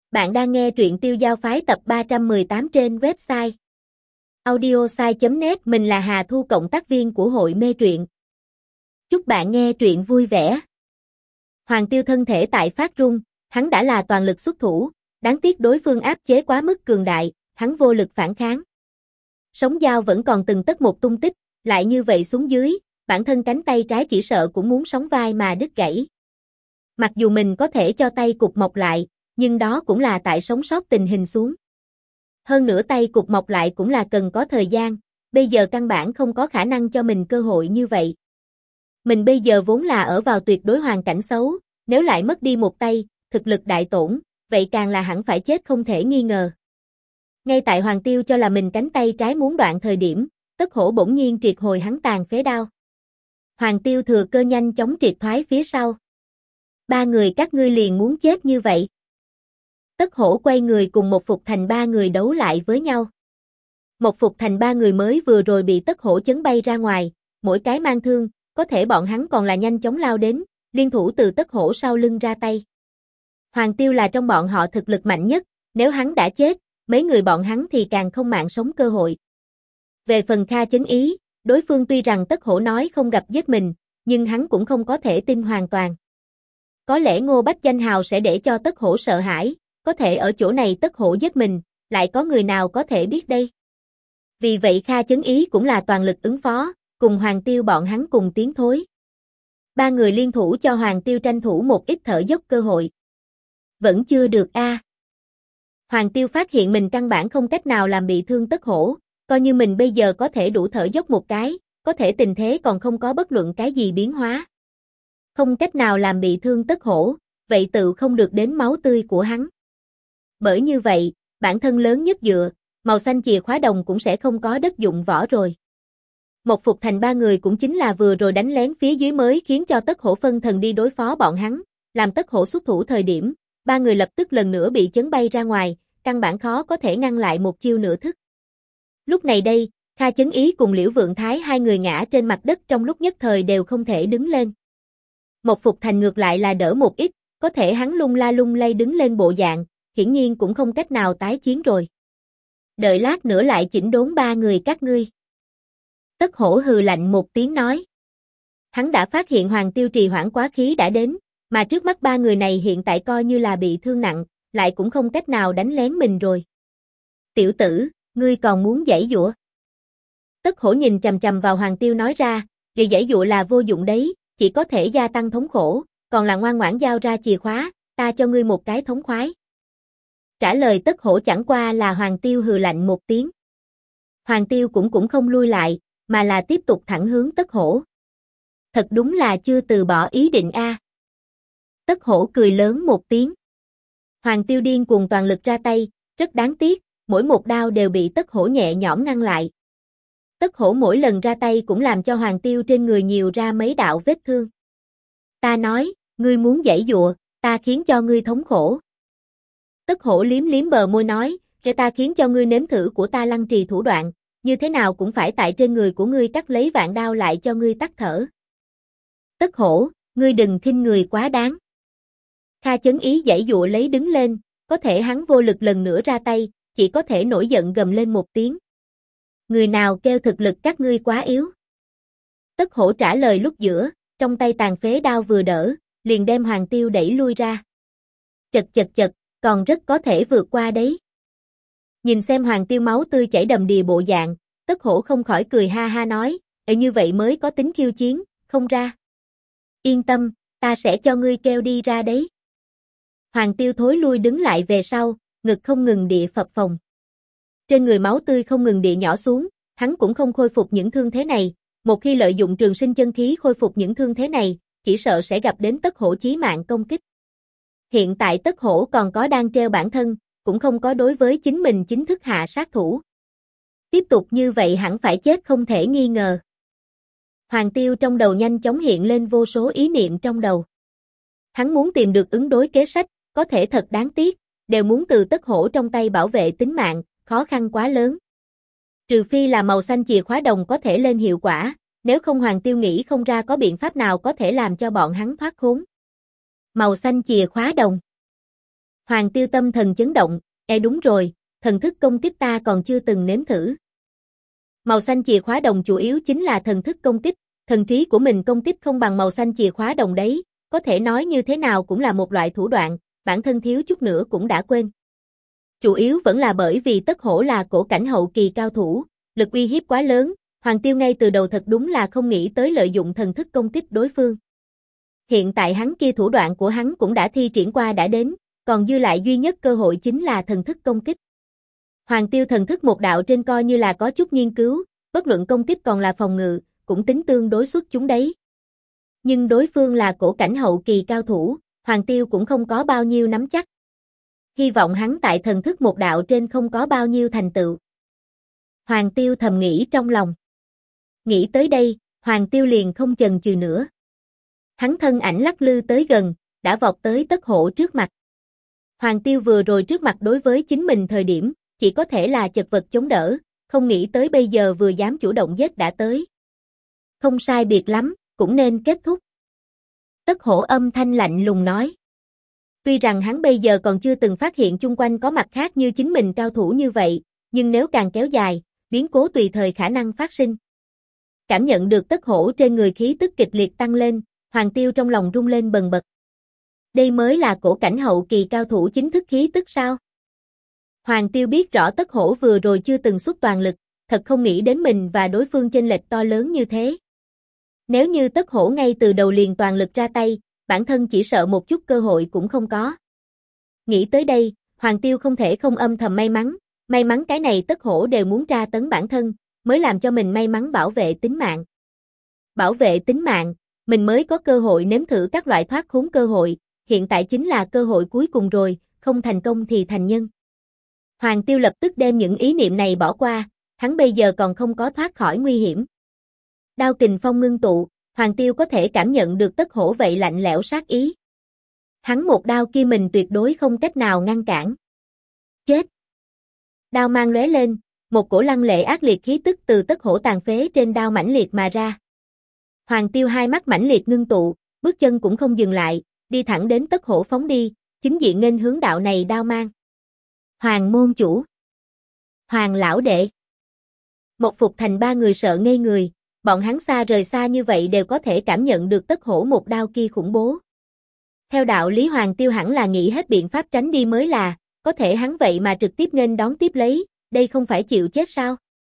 Bạn đang nghe truyện Tiêu Giao Phái tập 318 trên website audiosai.net. Mình là Hà Thu, cộng tác viên của hội mê truyện. Chúc bạn nghe truyện vui vẻ. Hoàng Tiêu thân thể tại phát run, hắn đã là toàn lực xuất thủ, đáng tiếc đối phương áp chế quá mức cường đại, hắn vô lực phản kháng. Sóng dao vẫn còn từng tấc một tung tích, lại như vậy xuống dưới, bản thân cánh tay trái chỉ sợ cũng muốn sóng vai mà đứt gãy. Mặc dù mình có thể cho tay cụt mọc lại, nhưng đó cũng là tại sống sót tình hình xuống. Hơn nữa tay cụt mọc lại cũng là cần có thời gian, bây giờ căn bản không có khả năng cho mình cơ hội như vậy. Mình bây giờ vốn là ở vào tuyệt đối hoàn cảnh xấu, nếu lại mất đi một tay, thực lực đại tổn, vậy càng là hẳn phải chết không thể nghi ngờ. Ngay tại Hoàng Tiêu cho là mình cánh tay trái muốn đoạn thời điểm, Tất Hổ bỗng nhiên triệt hồi hắn tàn phế đao. Hoàng Tiêu thừa cơ nhanh chóng triệt thoái phía sau. Ba người các ngươi liền muốn chết như vậy? Tất Hổ quay người cùng Một Phục Thành ba người đấu lại với nhau. Một Phục Thành ba người mới vừa rồi bị Tất Hổ chấn bay ra ngoài, mỗi cái mang thương, có thể bọn hắn còn là nhanh chóng lao đến, liên thủ từ Tất Hổ sau lưng ra tay. Hoàng Tiêu là trong bọn họ thực lực mạnh nhất, nếu hắn đã chết, mấy người bọn hắn thì càng không mạng sống cơ hội. Về phần Kha Chấn Ý, đối phương tuy rằng Tất Hổ nói không gặp giết mình, nhưng hắn cũng không có thể tin hoàn toàn. Có lẽ Ngô Bách danh hào sẽ để cho Tất Hổ sợ hãi, có thể ở chỗ này Tất Hổ giết mình, lại có người nào có thể biết đây. Vì vậy Kha Chấn Ý cũng là toàn lực ứng phó, cùng Hoàng Tiêu bọn hắn cùng tiến thối. Ba người liên thủ cho Hoàng Tiêu tranh thủ một ít thở dốc cơ hội. Vẫn chưa được a. Hoàng Tiêu phát hiện mình căn bản không cách nào làm bị thương Tất Hổ, coi như mình bây giờ có thể đủ thở dốc một cái, có thể tình thế còn không có bất luận cái gì biến hóa. Không cách nào làm bị thương Tất Hổ, vậy tự không được đến máu tươi của hắn. Bởi như vậy, bản thân lớn nhất dựa, màu xanh chìa khóa đồng cũng sẽ không có đất dụng võ rồi. Một Phục Thành ba người cũng chính là vừa rồi đánh lén phía dưới mới khiến cho Tất Hổ phân thần đi đối phó bọn hắn, làm Tất Hổ xuất thủ thời điểm, ba người lập tức lần nữa bị chấn bay ra ngoài, căn bản khó có thể ngăn lại một chiêu nửa thức. Lúc này đây, Kha Chấn Ý cùng Liễu Vượng Thái hai người ngã trên mặt đất trong lúc nhất thời đều không thể đứng lên. Một Phục Thành ngược lại là đỡ một ít, có thể hắn lung la lung lay đứng lên bộ dạng, hiển nhiên cũng không cách nào tái chiến rồi. Đợi lát nữa lại chỉnh đốn ba người các ngươi. Tất Hổ hừ lạnh một tiếng nói. Hắn đã phát hiện Hoàng Tiêu trì hoãn quá khí đã đến, mà trước mắt ba người này hiện tại coi như là bị thương nặng, lại cũng không cách nào đánh lén mình rồi. Tiểu tử, ngươi còn muốn giãy giụa? Tất Hổ nhìn chằm chằm vào Hoàng Tiêu nói ra, vì giãy giụa là vô dụng đấy, chỉ có thể gia tăng thống khổ, còn là ngoan ngoãn giao ra chìa khóa, ta cho ngươi một cái thống khoái. Trả lời Tất Hổ chẳng qua là Hoàng Tiêu hừ lạnh một tiếng. Hoàng Tiêu cũng không lui lại, mà là tiếp tục thẳng hướng Tất Hổ. Thật đúng là chưa từ bỏ ý định a. Tất Hổ cười lớn một tiếng. Hoàng Tiêu điên cuồng toàn lực ra tay, rất đáng tiếc, mỗi một đao đều bị Tất Hổ nhẹ nhõm ngăn lại. Tất Hổ mỗi lần ra tay cũng làm cho Hoàng Tiêu trên người nhiều ra mấy đạo vết thương. Ta nói, ngươi muốn giãy giụa, ta khiến cho ngươi thống khổ. Tất Hổ liếm liếm bờ môi nói, để ta khiến cho ngươi nếm thử của ta lăng trì thủ đoạn, như thế nào cũng phải tại trên người của ngươi cắt lấy vạn đao lại cho ngươi tắt thở. Tất Hổ, ngươi đừng khinh người quá đáng. Kha Chấn Ý giãy giụa lấy đứng lên, có thể hắn vô lực lần nữa ra tay, chỉ có thể nổi giận gầm lên một tiếng. Người nào kêu thực lực các ngươi quá yếu? Tất Hổ trả lời lúc giữa, trong tay tàn phế đao vừa đỡ, liền đem Hoàng Tiêu đẩy lui ra. Chật, còn rất có thể vượt qua đấy. Nhìn xem Hoàng Tiêu máu tươi chảy đầm đìa bộ dạng, Tất Hổ không khỏi cười ha ha nói, như vậy mới có tính khiêu chiến, không ra. Yên tâm, ta sẽ cho ngươi kêu đi ra đấy. Hoàng Tiêu thối lui đứng lại về sau, ngực không ngừng địa phập phồng. Trên người máu tươi không ngừng địa nhỏ xuống, hắn cũng không khôi phục những thương thế này, một khi lợi dụng trường sinh chân khí khôi phục những thương thế này, chỉ sợ sẽ gặp đến Tất Hổ chí mạng công kích. Hiện tại Tất Hổ còn có đang treo bản thân, cũng không có đối với chính mình chính thức hạ sát thủ. Tiếp tục như vậy hẳn phải chết không thể nghi ngờ. Hoàng Tiêu trong đầu nhanh chóng hiện lên vô số ý niệm trong đầu. Hắn muốn tìm được ứng đối kế sách, có thể thật đáng tiếc, đều muốn từ Tất Hổ trong tay bảo vệ tính mạng, khó khăn quá lớn. Trừ phi là màu xanh chìa khóa đồng có thể lên hiệu quả, nếu không Hoàng Tiêu nghĩ không ra có biện pháp nào có thể làm cho bọn hắn thoát khốn. Màu xanh chìa khóa đồng. Hoàng Tiêu tâm thần chấn động, đúng rồi, thần thức công kích ta còn chưa từng nếm thử. Màu xanh chìa khóa đồng chủ yếu chính là thần thức công kích, thần trí của mình công kích không bằng màu xanh chìa khóa đồng đấy, có thể nói như thế nào cũng là một loại thủ đoạn, bản thân thiếu chút nữa cũng đã quên. Chủ yếu vẫn là bởi vì Tất Hổ là cổ cảnh hậu kỳ cao thủ, lực uy hiếp quá lớn, Hoàng Tiêu ngay từ đầu thật đúng là không nghĩ tới lợi dụng thần thức công kích đối phương. Hiện tại hắn kia thủ đoạn của hắn cũng đã thi triển qua đã đến, còn dư lại duy nhất cơ hội chính là thần thức công kích. Hoàng Tiêu thần thức một đạo trên coi như là có chút nghiên cứu, bất luận công kích còn là phòng ngự, cũng tính tương đối xuất chúng đấy. Nhưng đối phương là cổ cảnh hậu kỳ cao thủ, Hoàng Tiêu cũng không có bao nhiêu nắm chắc. Hy vọng hắn tại thần thức một đạo trên không có bao nhiêu thành tựu. Hoàng Tiêu thầm nghĩ trong lòng. Nghĩ tới đây, Hoàng Tiêu liền không chần chừ nữa. Hắn thân ảnh lắc lư tới gần, đã vọt tới Tất Hổ trước mặt. Hoàng Tiêu vừa rồi trước mặt đối với chính mình thời điểm, chỉ có thể là chật vật chống đỡ, không nghĩ tới bây giờ vừa dám chủ động giết đã tới. Không sai biệt lắm, cũng nên kết thúc. Tất Hổ âm thanh lạnh lùng nói. Tuy rằng hắn bây giờ còn chưa từng phát hiện chung quanh có mặt khác như chính mình cao thủ như vậy, nhưng nếu càng kéo dài, biến cố tùy thời khả năng phát sinh. Cảm nhận được Tất Hổ trên người khí tức kịch liệt tăng lên, Hoàng Tiêu trong lòng rung lên bần bật. Đây mới là cổ cảnh hậu kỳ cao thủ chính thức khí tức sao? Hoàng Tiêu biết rõ Tất Hổ vừa rồi chưa từng xuất toàn lực, thật không nghĩ đến mình và đối phương chênh lệch to lớn như thế. Nếu như Tất Hổ ngay từ đầu liền toàn lực ra tay, bản thân chỉ sợ một chút cơ hội cũng không có. Nghĩ tới đây, Hoàng Tiêu không thể không âm thầm may mắn cái này Tất Hổ đều muốn tra tấn bản thân, mới làm cho mình may mắn bảo vệ tính mạng. Bảo vệ tính mạng, mình mới có cơ hội nếm thử các loại thoát khốn cơ hội, hiện tại chính là cơ hội cuối cùng rồi, không thành công thì thành nhân. Hoàng Tiêu lập tức đem những ý niệm này bỏ qua, hắn bây giờ còn không có thoát khỏi nguy hiểm. Đao kình phong ngưng tụ, Hoàng Tiêu có thể cảm nhận được Tất Hổ vậy lạnh lẽo sát ý. Hắn một đao kia mình tuyệt đối không cách nào ngăn cản. Chết! Đao mang lóe lên, một cổ lăng lệ ác liệt khí tức từ Tất Hổ tàn phế trên đao mãnh liệt mà ra. Hoàng Tiêu hai mắt mãnh liệt ngưng tụ, bước chân cũng không dừng lại, đi thẳng đến Tất Hổ phóng đi, chính diện nghênh hướng đạo này đao mang. Hoàng môn chủ! Hoàng lão đệ! Một Phục Thành ba người sợ ngây người, bọn hắn xa rời xa như vậy đều có thể cảm nhận được Tất Hổ một đao kia khủng bố. Theo đạo lý Hoàng Tiêu hẳn là nghĩ hết biện pháp tránh đi mới là, có thể hắn vậy mà trực tiếp nghênh đón tiếp lấy, đây không phải chịu chết sao?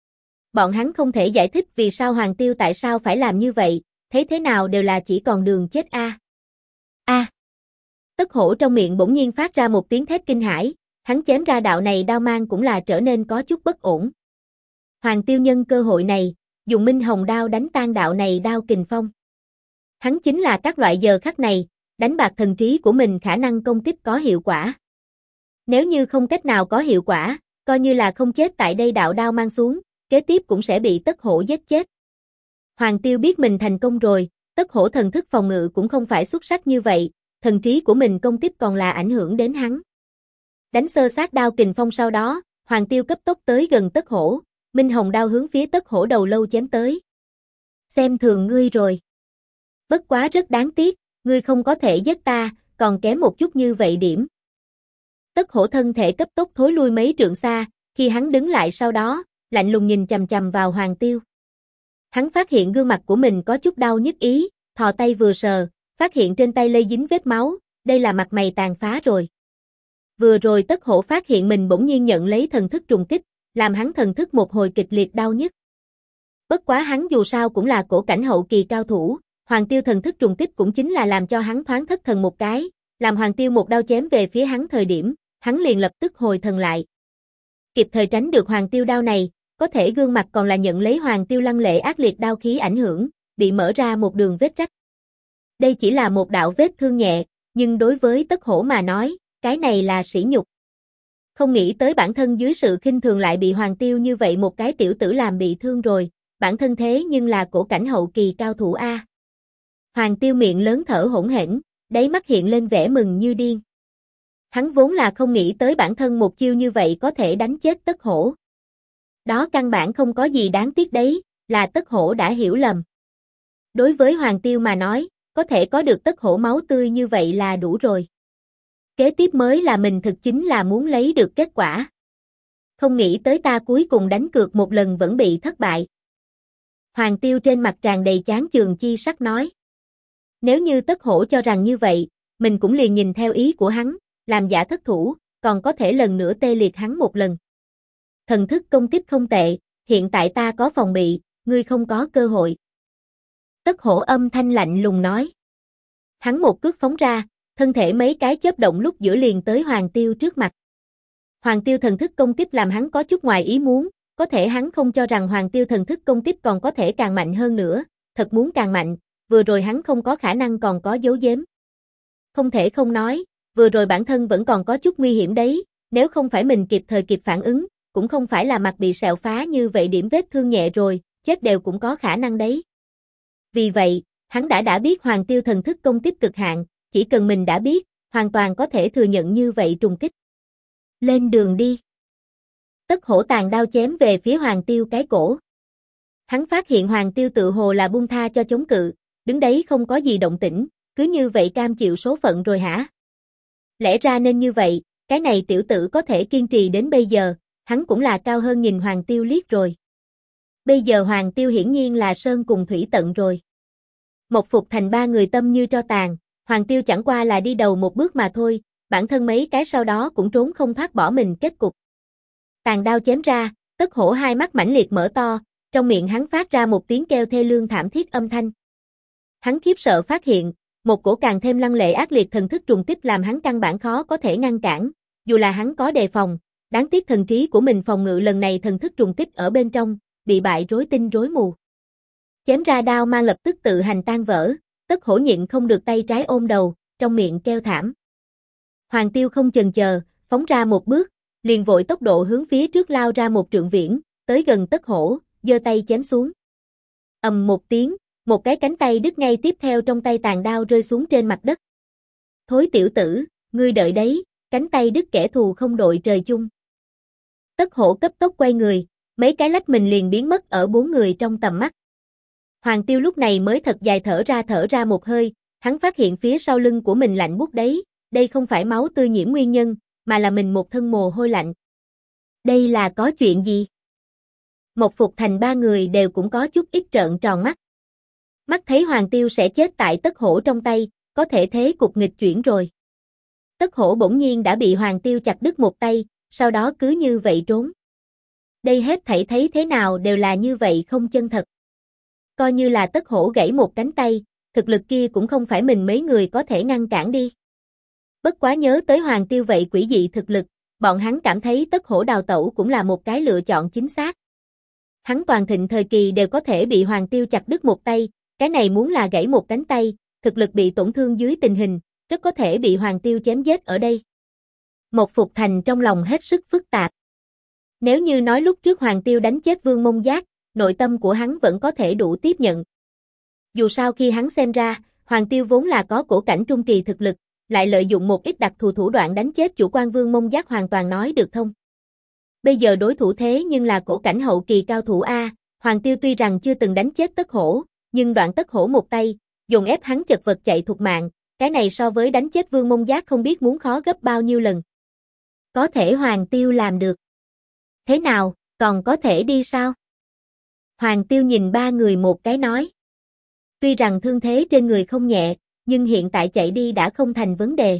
Bọn hắn không thể giải thích vì sao Hoàng Tiêu tại sao phải làm như vậy, thấy thế nào đều là chỉ còn đường chết a. A. Tất Hổ trong miệng bỗng nhiên phát ra một tiếng thét kinh hãi, hắn chém ra đạo này đao mang cũng là trở nên có chút bất ổn. Hoàng Tiêu nhân cơ hội này, dùng Minh Hồng đao đánh tan đạo này đao kình phong. Hắn chính là các loại giờ khắc này, đánh bạc thần trí của mình khả năng công kích có hiệu quả. Nếu như không cách nào có hiệu quả, coi như là không chết tại đây đạo đao mang xuống, kế tiếp cũng sẽ bị Tất Hổ giết chết. Hoàng Tiêu biết mình thành công rồi, Tất Hổ thần thức phòng ngự cũng không phải xuất sắc như vậy, thần trí của mình công kích còn là ảnh hưởng đến hắn. Đánh sơ sát đao kình phong sau đó, Hoàng Tiêu cấp tốc tới gần Tất Hổ, Minh Hồng đao hướng phía Tất Hổ đầu lâu chém tới. Xem thường ngươi rồi. Bất quá rất đáng tiếc, ngươi không có thể giết ta, còn kém một chút như vậy điểm. Tất Hổ thân thể cấp tốc thối lui mấy trượng xa, khi hắn đứng lại sau đó, lạnh lùng nhìn chằm chằm vào Hoàng Tiêu. Hắn phát hiện gương mặt của mình có chút đau nhức ý, thò tay vừa sờ, phát hiện trên tay lây dính vết máu, đây là mặt mày tàn phá rồi. Vừa rồi Tất Hổ phát hiện mình bỗng nhiên nhận lấy thần thức trùng kích, làm hắn thần thức một hồi kịch liệt đau nhức. Bất quá hắn dù sao cũng là cổ cảnh hậu kỳ cao thủ, Hoàng Tiêu thần thức trùng kích cũng chính là làm cho hắn thoáng thất thần một cái, làm Hoàng Tiêu một đao chém về phía hắn thời điểm, hắn liền lập tức hồi thần lại. Kịp thời tránh được Hoàng Tiêu đao này, có thể gương mặt còn là nhận lấy Hoàng Tiêu lăng lệ ác liệt đao khí ảnh hưởng, bị mở ra một đường vết rách. Đây chỉ là một đạo vết thương nhẹ, nhưng đối với Tất Hổ mà nói, cái này là sỉ nhục. Không nghĩ tới bản thân dưới sự khinh thường lại bị Hoàng Tiêu như vậy một cái tiểu tử làm bị thương rồi, bản thân thế nhưng là cổ cảnh hậu kỳ cao thủ A. Hoàng Tiêu miệng lớn thở hổn hển, đáy mắt hiện lên vẻ mừng như điên. Hắn vốn là không nghĩ tới bản thân một chiêu như vậy có thể đánh chết Tất Hổ. Đó căn bản không có gì đáng tiếc đấy, là Tất Hổ đã hiểu lầm. Đối với Hoàng Tiêu mà nói, có thể có được Tất Hổ máu tươi như vậy là đủ rồi. Kế tiếp mới là mình thực chính là muốn lấy được kết quả. Không nghĩ tới ta cuối cùng đánh cược một lần vẫn bị thất bại. Hoàng Tiêu trên mặt tràn đầy chán chường chi sắc nói. Nếu như Tất Hổ cho rằng như vậy, mình cũng liền nhìn theo ý của hắn, làm giả thất thủ, còn có thể lần nữa tê liệt hắn một lần. Thần thức công kích không tệ, hiện tại ta có phòng bị, ngươi không có cơ hội. Tất Hổ âm thanh lạnh lùng nói. Hắn một cước phóng ra, thân thể mấy cái chớp động lúc giữa liền tới Hoàng Tiêu trước mặt. Hoàng Tiêu thần thức công kích làm hắn có chút ngoài ý muốn, có thể hắn không cho rằng Hoàng Tiêu thần thức công kích còn có thể càng mạnh hơn nữa, thật muốn càng mạnh, vừa rồi hắn không có khả năng còn có giấu giếm. Không thể không nói, vừa rồi bản thân vẫn còn có chút nguy hiểm đấy, nếu không phải mình kịp thời kịp phản ứng, cũng không phải là mặt bị sẹo phá như vậy điểm vết thương nhẹ rồi, chết đều cũng có khả năng đấy. Vì vậy, hắn đã biết Hoàng Tiêu thần thức công kích cực hạn, chỉ cần mình đã biết, hoàn toàn có thể thừa nhận như vậy trùng kích. Lên đường đi. Tất Hổ tàn đao chém về phía Hoàng Tiêu cái cổ. Hắn phát hiện Hoàng Tiêu tự hồ là buông tha cho chống cự, đứng đấy không có gì động tĩnh, cứ như vậy cam chịu số phận rồi hả? Lẽ ra nên như vậy, cái này tiểu tử có thể kiên trì đến bây giờ, hắn cũng là cao hơn nhìn Hoàng Tiêu liếc rồi. Bây giờ Hoàng Tiêu hiển nhiên là sơn cùng thủy tận rồi. Một phục thành ba người tâm như tro tàn, Hoàng Tiêu chẳng qua là đi đầu một bước mà thôi, bản thân mấy cái sau đó cũng trốn không thoát bỏ mình kết cục. Tàn đao chém ra, Tất Hổ hai mắt mãnh liệt mở to, trong miệng hắn phát ra một tiếng kêu thê lương thảm thiết âm thanh. Hắn khiếp sợ phát hiện, một cổ càng thêm lăng lệ ác liệt thần thức trùng kích làm hắn căn bản khó có thể ngăn cản, dù là hắn có đề phòng, đáng tiếc thần trí của mình phòng ngự lần này thần thức trùng kích ở bên trong, bị bại rối tinh rối mù. Chém ra đao mang lập tức tự hành tan vỡ, Tất Hổ nhịn không được tay trái ôm đầu, trong miệng kêu thảm. Hoàng Tiêu không chần chờ, phóng ra một bước, liền vội tốc độ hướng phía trước lao ra một trượng viễn, tới gần Tất Hổ, giơ tay chém xuống. Ầm một tiếng, một cái cánh tay đứt ngay tiếp theo trong tay tàn đao rơi xuống trên mặt đất. Thối tiểu tử, ngươi đợi đấy, cánh tay đứt kẻ thù không đội trời chung. Tất Hổ cấp tốc quay người, mấy cái lách mình liền biến mất ở bốn người trong tầm mắt. Hoàng Tiêu lúc này mới thật dài thở ra một hơi, hắn phát hiện phía sau lưng của mình lạnh buốt đấy, đây không phải máu tươi nhiễm nguyên nhân, mà là mình một thân mồ hôi lạnh. Đây là có chuyện gì? Một phục thành ba người đều cũng có chút ít trợn tròn mắt. Mắt thấy Hoàng Tiêu sẽ chết tại Tất Hổ trong tay, có thể thế cục nghịch chuyển rồi. Tất Hổ bỗng nhiên đã bị Hoàng Tiêu chặt đứt một tay, sau đó cứ như vậy trốn. Đây hết thảy thấy thế nào đều là như vậy không chân thật. Coi như là Tất Hổ gãy một cánh tay, thực lực kia cũng không phải mình mấy người có thể ngăn cản đi. Bất quá nhớ tới Hoàng Tiêu vậy quỷ dị thực lực, bọn hắn cảm thấy Tất Hổ đào tẩu cũng là một cái lựa chọn chính xác. Hắn toàn thịnh thời kỳ đều có thể bị Hoàng Tiêu chặt đứt một tay, cái này muốn là gãy một cánh tay, thực lực bị tổn thương dưới tình hình, rất có thể bị Hoàng Tiêu chém giết ở đây. Một Phục Thành trong lòng hết sức phức tạp. Nếu như nói lúc trước Hoàng Tiêu đánh chết Vương Mông Giác, nội tâm của hắn vẫn có thể đủ tiếp nhận. Dù sao khi hắn xem ra, Hoàng Tiêu vốn là có cổ cảnh trung kỳ thực lực, lại lợi dụng một ít đặc thù thủ đoạn đánh chết chủ quan Vương Mông Giác hoàn toàn nói được thông. Bây giờ đối thủ thế nhưng là cổ cảnh hậu kỳ cao thủ A, Hoàng Tiêu tuy rằng chưa từng đánh chết Tất Hổ, nhưng đoạn Tất Hổ một tay, dùng ép hắn chật vật chạy thục mạng, cái này so với đánh chết Vương Mông Giác không biết muốn khó gấp bao nhiêu lần. Có thể Hoàng Tiêu làm được. Thế nào, còn có thể đi sao? Hoàng Tiêu nhìn ba người một cái nói. Tuy rằng thương thế trên người không nhẹ, nhưng hiện tại chạy đi đã không thành vấn đề.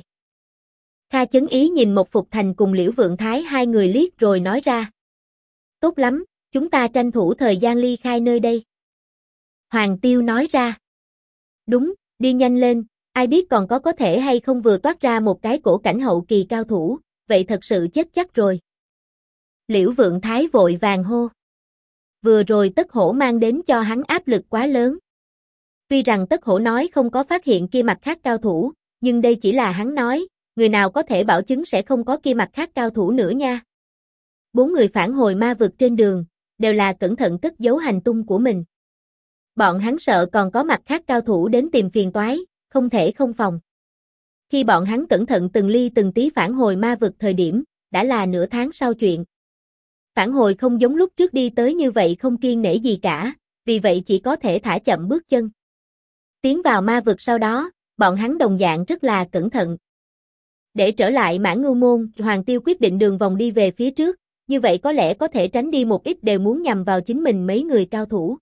Kha Chấn Ý nhìn một Phục Thành cùng Liễu Vượng Thái hai người liếc rồi nói ra. Tốt lắm, chúng ta tranh thủ thời gian ly khai nơi đây. Hoàng Tiêu nói ra. Đúng, đi nhanh lên, ai biết còn có thể hay không vừa toát ra một cái cổ cảnh hậu kỳ cao thủ, vậy thật sự chết chắc rồi. Liễu Vượng Thái vội vàng hô. Vừa rồi Tất Hổ mang đến cho hắn áp lực quá lớn. Tuy rằng Tất Hổ nói không có phát hiện kia mặt khác cao thủ, nhưng đây chỉ là hắn nói, người nào có thể bảo chứng sẽ không có kia mặt khác cao thủ nữa nha. Bốn người phản hồi ma vực trên đường, đều là cẩn thận cất giấu hành tung của mình. Bọn hắn sợ còn có mặt khác cao thủ đến tìm phiền toái, không thể không phòng. Khi bọn hắn cẩn thận từng ly từng tí phản hồi ma vực thời điểm, đã là nửa tháng sau chuyện. Phản hồi không giống lúc trước đi tới như vậy không kiêng nể gì cả, vì vậy chỉ có thể thả chậm bước chân. Tiến vào ma vực sau đó, bọn hắn đồng dạng rất là cẩn thận. Để trở lại Mã Ngưu Môn, Hoàng Tiêu quyết định đường vòng đi về phía trước, như vậy có lẽ có thể tránh đi một ít đều muốn nhằm vào chính mình mấy người cao thủ.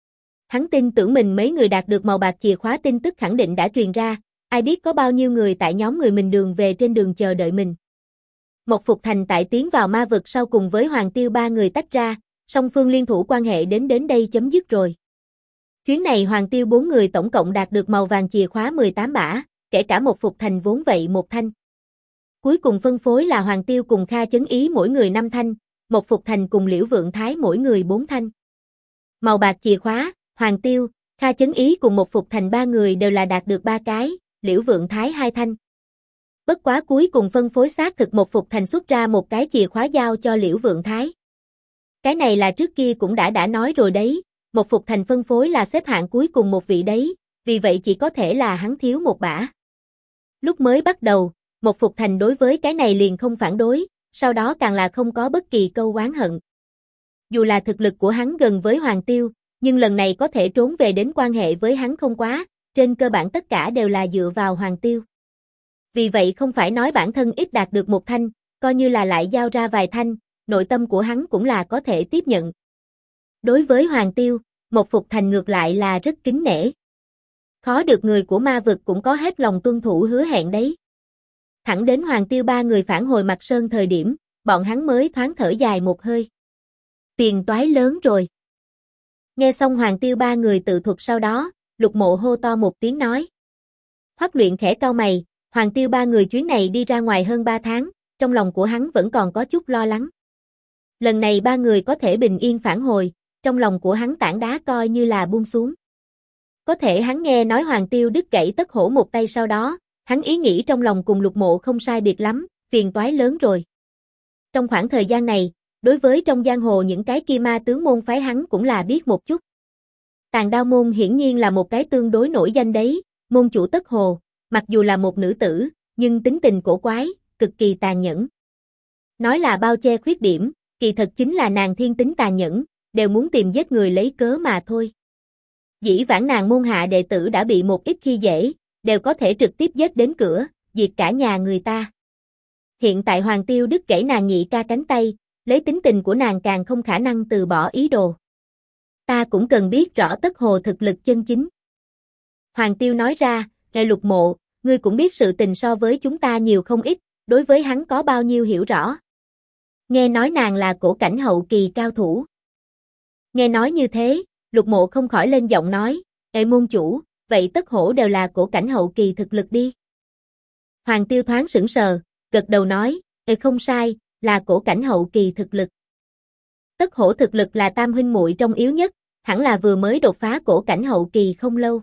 Hắn tin tưởng mình mấy người đạt được màu bạc chìa khóa tin tức khẳng định đã truyền ra, ai biết có bao nhiêu người tại nhóm người mình đường về trên đường chờ đợi mình. Mộc Phục Thành tại tiến vào ma vực sau cùng với Hoàng Tiêu ba người tách ra, song phương liên thủ quan hệ đến đây chấm dứt rồi. Chuyến này Hoàng Tiêu 4 người tổng cộng đạt được màu vàng chìa khóa 18 bả, kể cả Mộc Phục Thành vốn vậy một thanh. Cuối cùng phân phối là Hoàng Tiêu cùng Kha Chấn Ý mỗi người 5 thanh, Mộc Phục Thành cùng Liễu Vượng Thái mỗi người 4 thanh. Màu bạc chìa khóa, Hoàng Tiêu, Kha Chấn Ý cùng Mộc Phục Thành 3 người đều là đạt được 3 cái, Liễu Vượng Thái 2 thanh. Bất quá cuối cùng phân phối xác thực Mộc Phục Thành xuất ra một cái chìa khóa giao cho Liễu Vượng Thái. Cái này là trước kia cũng đã nói rồi đấy, Mộc Phục Thành phân phối là xếp hạng cuối cùng một vị đấy, vì vậy chỉ có thể là hắn thiếu một bả. Lúc mới bắt đầu, Mộc Phục Thành đối với cái này liền không phản đối, sau đó càng là không có bất kỳ câu oán hận. Dù là thực lực của hắn gần với Hoàng Tiêu, nhưng lần này có thể trốn về đến quan hệ với hắn không quá, trên cơ bản tất cả đều là dựa vào Hoàng Tiêu. Vì vậy không phải nói bản thân ít đạt được một thanh, coi như là lại giao ra vài thanh, nội tâm của hắn cũng là có thể tiếp nhận. Đối với Hoàng Tiêu, Mộc Phục Thành ngược lại là rất kính nể. Khó được người của ma vực cũng có hết lòng tuân thủ hứa hẹn đấy. Thẳng đến Hoàng Tiêu ba người phản hồi Mặt Sơn thời điểm, bọn hắn mới thoáng thở dài một hơi. Tiền toái lớn rồi. Nghe xong Hoàng Tiêu ba người tự thuật sau đó, Lục Mộ hô to một tiếng nói. Hoắc Luyện khẽ cau mày, Hoàng Tiêu ba người chuyến này đi ra ngoài hơn 3 tháng, trong lòng của hắn vẫn còn có chút lo lắng. Lần này ba người có thể bình yên phản hồi, trong lòng của hắn tảng đá coi như là buông xuống. Có thể hắn nghe nói Hoàng Tiêu đứt gãy Tất Hổ một tay sau đó, hắn ý nghĩ trong lòng cùng Lục Mộ không sai biệt lắm, phiền toái lớn rồi. Trong khoảng thời gian này, đối với trong giang hồ những cái kia ma tướng môn phái hắn cũng là biết một chút. Tàn Đao môn hiển nhiên là một cái tương đối nổi danh đấy, môn chủ Tất Hồ, mặc dù là một nữ tử, nhưng tính tình cổ quái, cực kỳ tàn nhẫn. Nói là bao che khuyết điểm, kỳ thật chính là nàng thiên tính tàn nhẫn, đều muốn tìm giết người lấy cớ mà thôi. Dĩ vãng nàng môn hạ đệ tử đã bị một ít khi dễ, đều có thể trực tiếp giết đến cửa, diệt cả nhà người ta. Hiện tại Hoàng Tiêu đứt gãy nàng nhị ca cánh tay, lấy tính tình của nàng càng không khả năng từ bỏ ý đồ. Ta cũng cần biết rõ Tất Hồ thực lực chân chính. Hoàng Tiêu nói ra, ngài Lục Mộ, ngươi cũng biết sự tình so với chúng ta nhiều không ít, đối với hắn có bao nhiêu hiểu rõ. Nghe nói nàng là cổ cảnh hậu kỳ cao thủ. Nghe nói như thế, Lục Mộ không khỏi lên giọng nói, ê môn chủ, vậy Tất Hổ đều là cổ cảnh hậu kỳ thực lực đi. Hoàng Tiêu thoáng sững sờ, gật đầu nói, ê không sai, là cổ cảnh hậu kỳ thực lực. Tất Hổ thực lực là tam huynh muội trong yếu nhất, hẳn là vừa mới đột phá cổ cảnh hậu kỳ không lâu.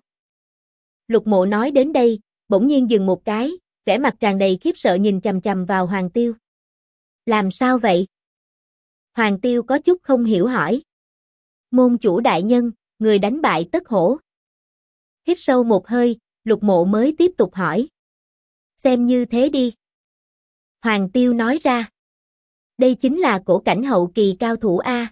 Lục Mộ nói đến đây, bỗng nhiên dừng một cái, vẻ mặt tràn đầy khiếp sợ nhìn chằm chằm vào Hoàng Tiêu. Làm sao vậy? Hoàng Tiêu có chút không hiểu hỏi. Môn chủ đại nhân, người đánh bại Tất Hổ. Hít sâu một hơi, Lục Mộ mới tiếp tục hỏi. Xem như thế đi. Hoàng Tiêu nói ra. Đây chính là cổ cảnh hậu kỳ cao thủ A.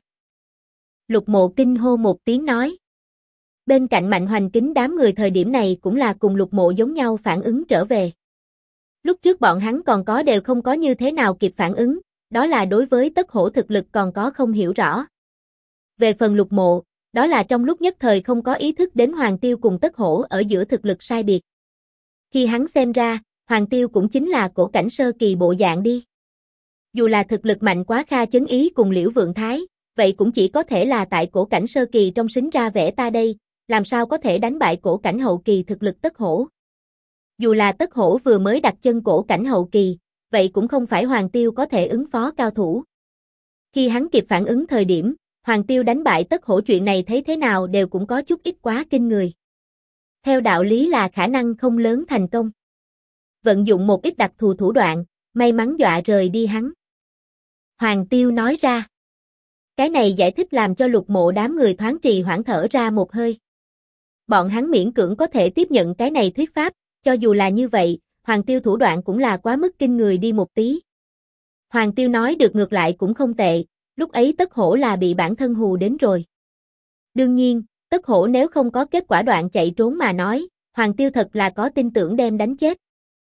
Lục Mộ kinh hô một tiếng nói. Bên cạnh Mạnh Hoành Kính đám người thời điểm này cũng là cùng Lục Mộ giống nhau phản ứng trở về. Lúc trước bọn hắn còn có đều không có như thế nào kịp phản ứng, đó là đối với Tất Hổ thực lực còn có không hiểu rõ. Về phần Lục Mộ, đó là trong lúc nhất thời không có ý thức đến Hoàng Tiêu cùng Tất Hổ ở giữa thực lực sai biệt. Khi hắn xem ra, Hoàng Tiêu cũng chính là cổ cảnh sơ kỳ bộ dạng đi. Dù là thực lực mạnh quá Kha Chấn Ý cùng Liễu Vượng Thái, vậy cũng chỉ có thể là tại cổ cảnh sơ kỳ trong xính ra vẻ ta đây, làm sao có thể đánh bại cổ cảnh hậu kỳ thực lực Tất Hổ. Dù là Tất Hổ vừa mới đặt chân cổ cảnh hậu kỳ, vậy cũng không phải Hoàng Tiêu có thể ứng phó cao thủ. Khi hắn kịp phản ứng thời điểm, Hoàng Tiêu đánh bại Tất Hổ chuyện này thấy thế nào đều cũng có chút ít quá kinh người. Theo đạo lý là khả năng không lớn thành công. Vận dụng một ít đặc thù thủ đoạn, may mắn dọa rời đi hắn. Hoàng Tiêu nói ra. Cái này giải thích làm cho Lục Mộ đám người thoáng trì hoãn thở ra một hơi. Bọn hắn miễn cưỡng có thể tiếp nhận cái này thuyết pháp, cho dù là như vậy, Hoàng Tiêu thủ đoạn cũng là quá mức kinh người đi một tí. Hoàng Tiêu nói được ngược lại cũng không tệ, lúc ấy Tất Hổ là bị bản thân hù đến rồi. Đương nhiên, Tất Hổ nếu không có kết quả đoạn chạy trốn mà nói, Hoàng Tiêu thật là có tin tưởng đem đánh chết.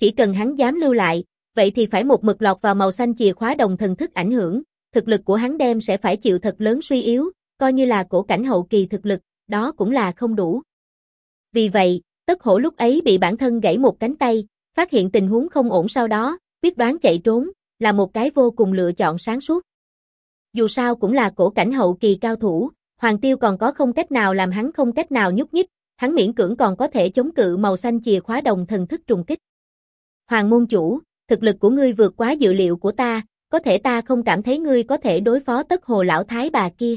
chỉ cần hắn dám lưu lại, vậy thì phải một mực lọt vào màu xanh chìa khóa đồng thần thức ảnh hưởng, thực lực của hắn đem sẽ phải chịu thật lớn suy yếu, coi như là cổ cảnh hậu kỳ thực lực, đó cũng là không đủ. Vì vậy, Tất Hổ lúc ấy bị bản thân gãy một cánh tay, phát hiện tình huống không ổn sau đó, quyết đoán chạy trốn, là một cái vô cùng lựa chọn sáng suốt. Dù sao cũng là cổ cảnh hậu kỳ cao thủ, Hoàng Tiêu còn có không cách nào làm hắn không cách nào nhúc nhích, hắn miễn cưỡng còn có thể chống cự màu xanh chìa khóa đồng thần thức trùng kích. Hoàng môn chủ, thực lực của ngươi vượt quá dự liệu của ta, có thể ta không cảm thấy ngươi có thể đối phó Tất Hồ lão thái bà kia.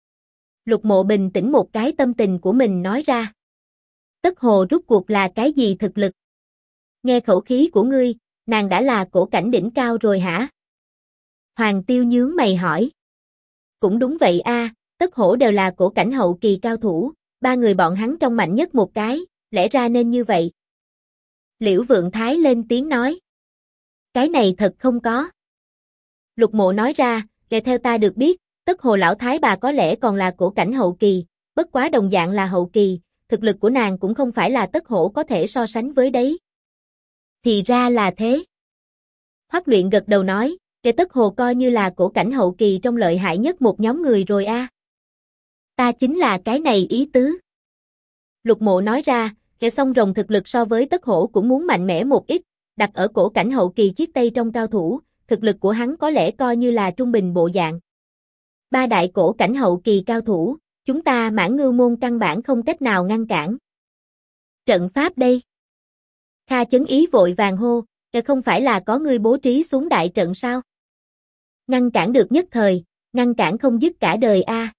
Lục Mộ bình tĩnh một cái tâm tình của mình nói ra. Tất Hồ rút cuộc là cái gì thực lực? Nghe khẩu khí của ngươi, nàng đã là cổ cảnh đỉnh cao rồi hả? Hoàng Tiêu nhướng mày hỏi. Cũng đúng vậy a, Tất Hổ đều là cổ cảnh hậu kỳ cao thủ, ba người bọn hắn trong mạnh nhất một cái, lẽ ra nên như vậy. Liễu Vượng Thái lên tiếng nói. Cái này thật không có. Lục Mộ nói ra, theo ta được biết, Tất Hồ lão thái bà có lẽ còn là cổ cảnh hậu kỳ, bất quá đồng dạng là hậu kỳ, thực lực của nàng cũng không phải là Tất Hổ có thể so sánh với đấy. Thì ra là thế. Hoắc Luyện gật đầu nói, Tất Hồ coi như là cổ cảnh hậu kỳ trong lợi hại nhất một nhóm người rồi a. Ta chính là cái này ý tứ. Lục Mộ nói ra, song rồng thực lực so với Tất Hổ cũng muốn mạnh mẽ một ít, đặt ở cổ cảnh hậu kỳ chiếc tây trong cao thủ, thực lực của hắn có lẽ coi như là trung bình bộ dạng. Ba đại cổ cảnh hậu kỳ cao thủ, chúng ta Mãn Ngưu môn căn bản không cách nào ngăn cản. Trận pháp đây. Kha Chấn Ý vội vàng hô, không phải là có người bố trí xuống đại trận sao? Ngăn cản được nhất thời, ngăn cản không dứt cả đời a.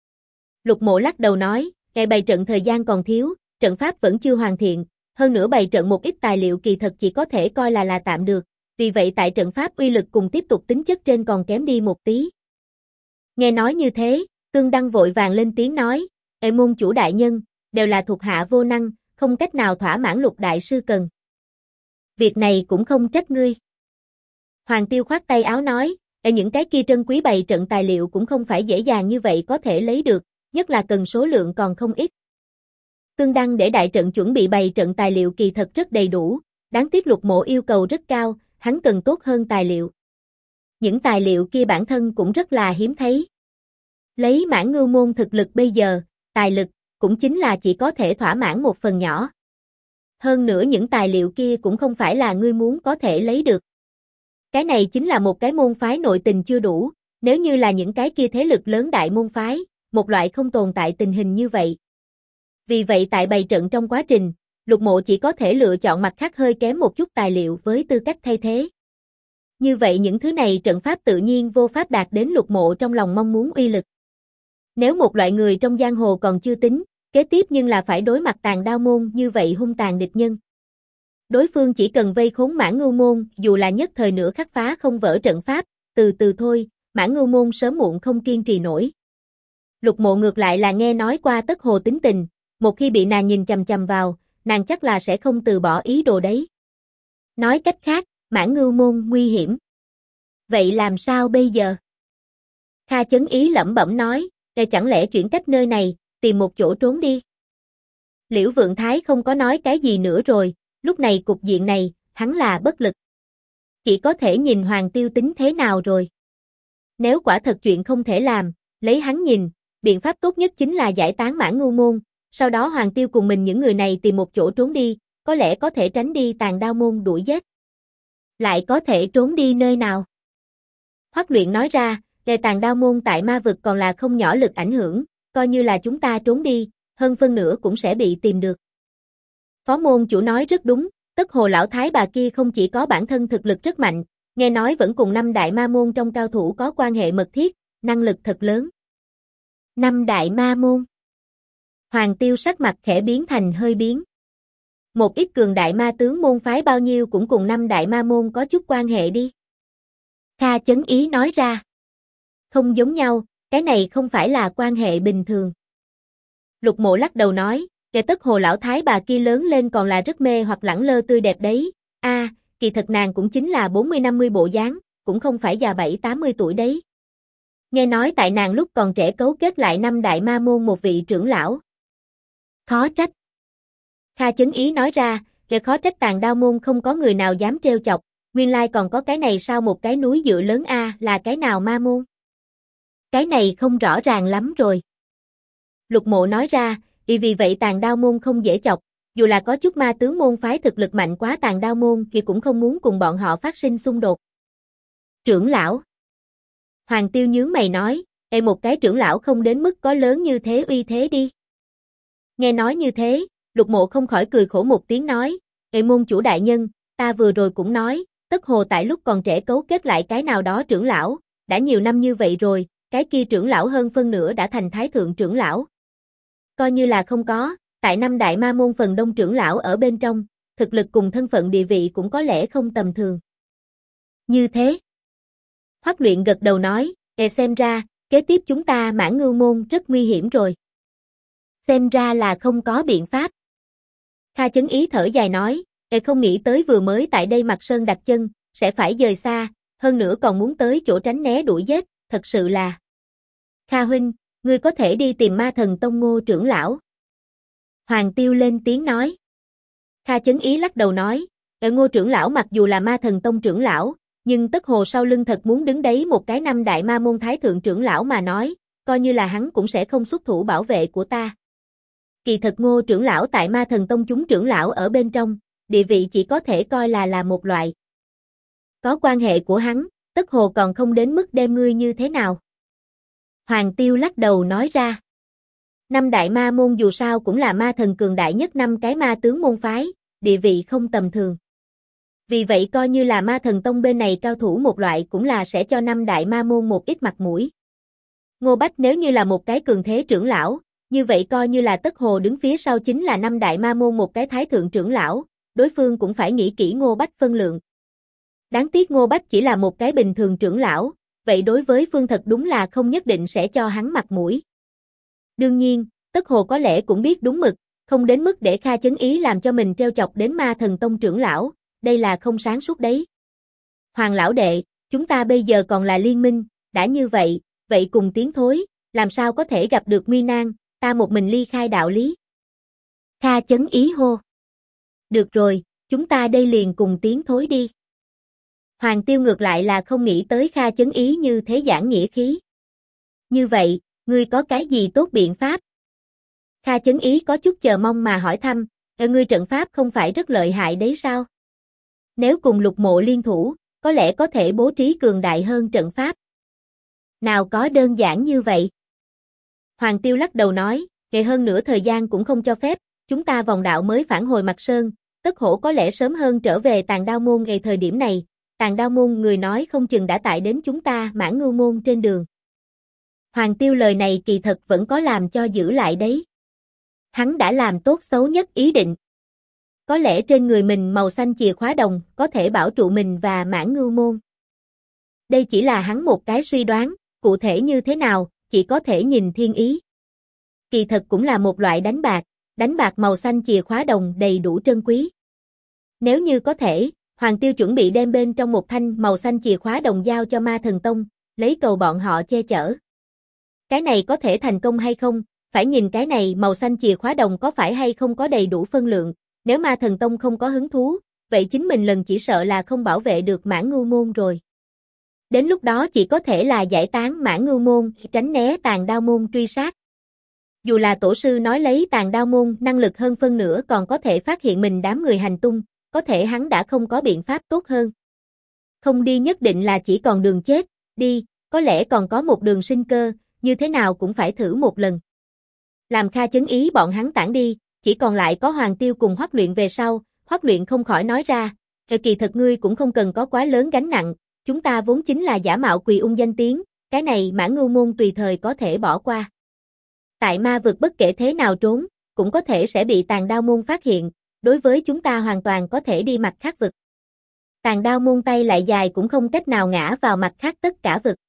Lục Mộ lắc đầu nói, bày trận thời gian còn thiếu, trận pháp vẫn chưa hoàn thiện, hơn nữa bày trận một ít tài liệu kỳ thật chỉ có thể coi là tạm được, vì vậy tại trận pháp uy lực cùng tiếp tục tính chất trên còn kém đi một tí. Nghe nói như thế, Tương Đăng vội vàng lên tiếng nói, môn chủ đại nhân, đều là thuộc hạ vô năng, không cách nào thỏa mãn Lục đại sư cần. Việc này cũng không trách ngươi. Hoàng Tiêu khoát tay áo nói, những cái kia trân quý bày trận tài liệu cũng không phải dễ dàng như vậy có thể lấy được, nhất là cần số lượng còn không ít. Tương Đăng để đại trận chuẩn bị bày trận tài liệu kỳ thật rất đầy đủ, đáng tiếc Lục Mộ yêu cầu rất cao, hắn cần tốt hơn tài liệu. Những tài liệu kia bản thân cũng rất là hiếm thấy. Lấy Mãn Ngưu môn thực lực bây giờ, tài lực, cũng chính là chỉ có thể thỏa mãn một phần nhỏ. Hơn nữa những tài liệu kia cũng không phải là ngươi muốn có thể lấy được. Cái này chính là một cái môn phái nội tình chưa đủ, nếu như là những cái kia thế lực lớn đại môn phái, một loại không tồn tại tình hình như vậy. Vì vậy tại bày trận trong quá trình, Lục Mộ chỉ có thể lựa chọn mặt khác hơi kém một chút tài liệu với tư cách thay thế. Như vậy những thứ này trận pháp tự nhiên vô pháp đạt đến Lục Mộ trong lòng mong muốn uy lực. Nếu một loại người trong giang hồ còn chưa tính, kế tiếp nhưng là phải đối mặt Tàn Đao môn như vậy hung tàn địch nhân. Đối phương chỉ cần vây khốn Mãn Ngưu môn, dù là nhất thời nữa khắc phá không vỡ trận pháp, từ từ thôi, Mãn Ngưu môn sớm muộn không kiên trì nổi. Lục Mộ ngược lại là nghe nói qua Tất Hồ tính tình, một khi bị nàng nhìn chằm chằm vào, nàng chắc là sẽ không từ bỏ ý đồ đấy. Nói cách khác, Mãn Ngưu môn nguy hiểm. Vậy làm sao bây giờ? Kha Chấn Ý lẩm bẩm nói, chẳng lẽ chuyển cách nơi này, tìm một chỗ trốn đi. Liễu Vượng Thái không có nói cái gì nữa rồi, lúc này cục diện này, hắn là bất lực. Chỉ có thể nhìn Hoàng Tiêu tính thế nào rồi. Nếu quả thật chuyện không thể làm, lấy hắn nhìn, biện pháp tốt nhất chính là giải tán Mãn Ngưu môn, sau đó Hoàng Tiêu cùng mình những người này tìm một chỗ trốn đi, có lẽ có thể tránh đi Tàn Đao môn đuổi giết. Lại có thể trốn đi nơi nào? Hoắc Luyện nói ra, Tàn Đao môn tại ma vực còn là không nhỏ lực ảnh hưởng, coi như là chúng ta trốn đi, hơn phân nửa cũng sẽ bị tìm được. Phó môn chủ nói rất đúng, Tất Hồ lão thái bà kia không chỉ có bản thân thực lực rất mạnh, nghe nói vẫn cùng 5 đại ma môn trong cao thủ có quan hệ mật thiết, năng lực thật lớn. 5 đại ma môn. Hoàng Tiêu sắc mặt khẽ biến thành hơi biến. Một ít cường đại ma tướng môn phái bao nhiêu cũng cùng 5 đại ma môn có chút quan hệ đi. Kha Chấn Ý nói ra. Không giống nhau, cái này không phải là quan hệ bình thường. Lục Mộ lắc đầu nói, Tất Hồ lão thái bà kia lớn lên còn là rất mê hoặc lẳng lơ tươi đẹp đấy. Kỳ thật nàng cũng chính là 40-50 bộ dáng, cũng không phải già 7-80 tuổi đấy. Nghe nói tại nàng lúc còn trẻ cấu kết lại 5 đại ma môn một vị trưởng lão. Khó trách. Kha Chấn Ý nói ra, khó trách Tàng Đao môn không có người nào dám trêu chọc, nguyên lai còn có cái này sao một cái núi dựa lớn a, là cái nào ma môn? Cái này không rõ ràng lắm rồi. Lục Mộ nói ra, vì vậy Tàng Đao môn không dễ chọc, dù là có chút ma tướng môn phái thực lực mạnh quá Tàng Đao môn thì cũng không muốn cùng bọn họ phát sinh xung đột. Trưởng lão. Hoàng Tiêu nhướng mày nói, một cái trưởng lão không đến mức có lớn như thế uy thế đi. Nghe nói như thế, Lục Mộ không khỏi cười khổ một tiếng nói, môn chủ đại nhân, ta vừa rồi cũng nói, Tất Hồ tại lúc còn trẻ cấu kết lại cái nào đó trưởng lão, đã nhiều năm như vậy rồi, cái kia trưởng lão hơn phân nửa đã thành thái thượng trưởng lão. Coi như là không có, tại năm đại ma môn phần đông trưởng lão ở bên trong, thực lực cùng thân phận địa vị cũng có lẽ không tầm thường. Như thế. Hoắc Luyện gật đầu nói, xem ra, kế tiếp chúng ta Mãn Ngưu môn rất nguy hiểm rồi. Xem ra là không có biện pháp. Kha Chấn Ý thở dài nói, không nghĩ tới vừa mới tại đây mặt sơn đặt chân, sẽ phải dời xa, hơn nữa còn muốn tới chỗ tránh né đuổi giết, thật sự là. Kha huynh, ngươi có thể đi tìm Ma Thần Tông Ngô trưởng lão. Hoàng Tiêu lên tiếng nói. Kha Chấn Ý lắc đầu nói, Ngô trưởng lão mặc dù là Ma Thần Tông trưởng lão, nhưng Tất Hồ sau lưng thật muốn đứng đấy một cái năm đại ma môn thái thượng trưởng lão mà nói, coi như là hắn cũng sẽ không xuất thủ bảo vệ của ta. Kỳ thật Ngô trưởng lão tại Ma Thần Tông chúng trưởng lão ở bên trong, địa vị chỉ có thể coi là một loại. Có quan hệ của hắn, Tất Hồ còn không đến mức đem ngươi như thế nào. Hoàng Tiêu lắc đầu nói ra. Năm đại ma môn dù sao cũng là ma thần cường đại nhất năm cái ma tướng môn phái, địa vị không tầm thường. Vì vậy coi như là Ma Thần Tông bên này cao thủ một loại cũng là sẽ cho năm đại ma môn một ít mặt mũi. Ngô Bách nếu như là một cái cường thế trưởng lão, như vậy coi như là Tất Hồ đứng phía sau chính là năm đại ma môn một cái thái thượng trưởng lão, đối phương cũng phải nghĩ kỹ Ngô Bách phân lượng. Đáng tiếc Ngô Bách chỉ là một cái bình thường trưởng lão, vậy đối với Phương thật đúng là không nhất định sẽ cho hắn mặt mũi. Đương nhiên, Tất Hồ có lẽ cũng biết đúng mực, không đến mức để Kha Chấn Ý làm cho mình treo chọc đến Ma Thần Tông trưởng lão, đây là không sáng suốt đấy. Hoàng lão đệ, chúng ta bây giờ còn là liên minh, đã như vậy, vậy cùng tiến thối, làm sao có thể gặp được nguy nan, ta một mình ly khai đạo lý. Kha Chấn Ý hô. Được rồi, chúng ta đây liền cùng tiến thối đi. Hoàng Tiêu ngược lại là không nghĩ tới Kha Chấn Ý như thế giảng nghĩa khí. Như vậy, ngươi có cái gì tốt biện pháp? Kha Chấn Ý có chút chờ mong mà hỏi thăm, ngươi trận pháp không phải rất lợi hại đấy sao? Nếu cùng Lục Mộ liên thủ, có lẽ có thể bố trí cường đại hơn trận pháp. Nào có đơn giản như vậy. Hoàng Tiêu lắc đầu nói, hơn nữa thời gian cũng không cho phép, chúng ta vòng đạo mới phản hồi mặt sơn, Tất Hổ có lẽ sớm hơn trở về Tàng Đao môn ngày thời điểm này, Tàng Đao môn người nói không chừng đã tại đến chúng ta Mãn Ngưu môn trên đường. Hoàng Tiêu lời này kỳ thật vẫn có làm cho giữ lại đấy. Hắn đã làm tốt xấu nhất ý định. Có lẽ trên người mình màu xanh chìa khóa đồng có thể bảo trụ mình và Mãn Ngưu môn. Đây chỉ là hắn một cái suy đoán, cụ thể như thế nào, chỉ có thể nhìn thiên ý. Kỳ thật cũng là một loại đánh bạc màu xanh chìa khóa đồng đầy đủ trân quý. Nếu như có thể, Hoàng Tiêu chuẩn bị đem bên trong một thanh màu xanh chìa khóa đồng giao cho Ma Thần Tông, lấy cầu bọn họ che chở. Cái này có thể thành công hay không, phải nhìn cái này màu xanh chìa khóa đồng có phải hay không có đầy đủ phân lượng, nếu Ma Thần Tông không có hứng thú, vậy chính mình lần chỉ sợ là không bảo vệ được Mãn Ngưu môn rồi. Đến lúc đó chỉ có thể là giải tán Mãn Ngưu môn, tránh né Tàng Đao môn truy sát. Dù là tổ sư nói lấy Tàng Đao môn năng lực hơn phân nửa còn có thể phát hiện mình đám người hành tung, có thể hắn đã không có biện pháp tốt hơn. Không đi nhất định là chỉ còn đường chết, đi, có lẽ còn có một đường sinh cơ, như thế nào cũng phải thử một lần. Làm Kha Chấn Ý bọn hắn tản đi, chỉ còn lại có Hoàng Tiêu cùng Hoắc Luyện về sau, Hoắc Luyện không khỏi nói ra, kỳ thật ngươi cũng không cần có quá lớn gánh nặng, chúng ta vốn chính là giả mạo Quỳ Ung danh tiếng, cái này Mãn Ngưu môn tùy thời có thể bỏ qua. Tại ma vực bất kể thế nào trốn, cũng có thể sẽ bị Tàng Đao môn phát hiện, đối với chúng ta hoàn toàn có thể đi mặt khác vực. Tàng Đao môn tay lại dài cũng không cách nào ngã vào mặt khác tất cả vực.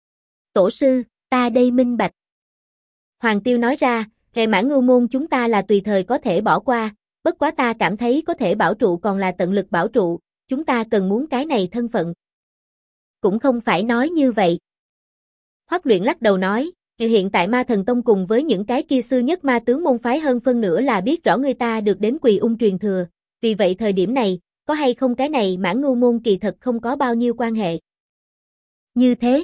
Tổ sư, ta đây minh bạch. Hoàng Tiêu nói ra, Mãn Ngưu môn chúng ta là tùy thời có thể bỏ qua, bất quá ta cảm thấy có thể bảo trụ còn là tận lực bảo trụ, chúng ta cần muốn cái này thân phận. Cũng không phải nói như vậy. Hoắc Luyện lắc đầu nói, hiện tại Ma Thần Tông cùng với những cái kia sư nhất ma tướng môn phái hơn phân nửa là biết rõ người ta được đến Quỳ Ung truyền thừa, vì vậy thời điểm này, có hay không cái này Mãn Ngưu môn kỳ thật không có bao nhiêu quan hệ. Như thế.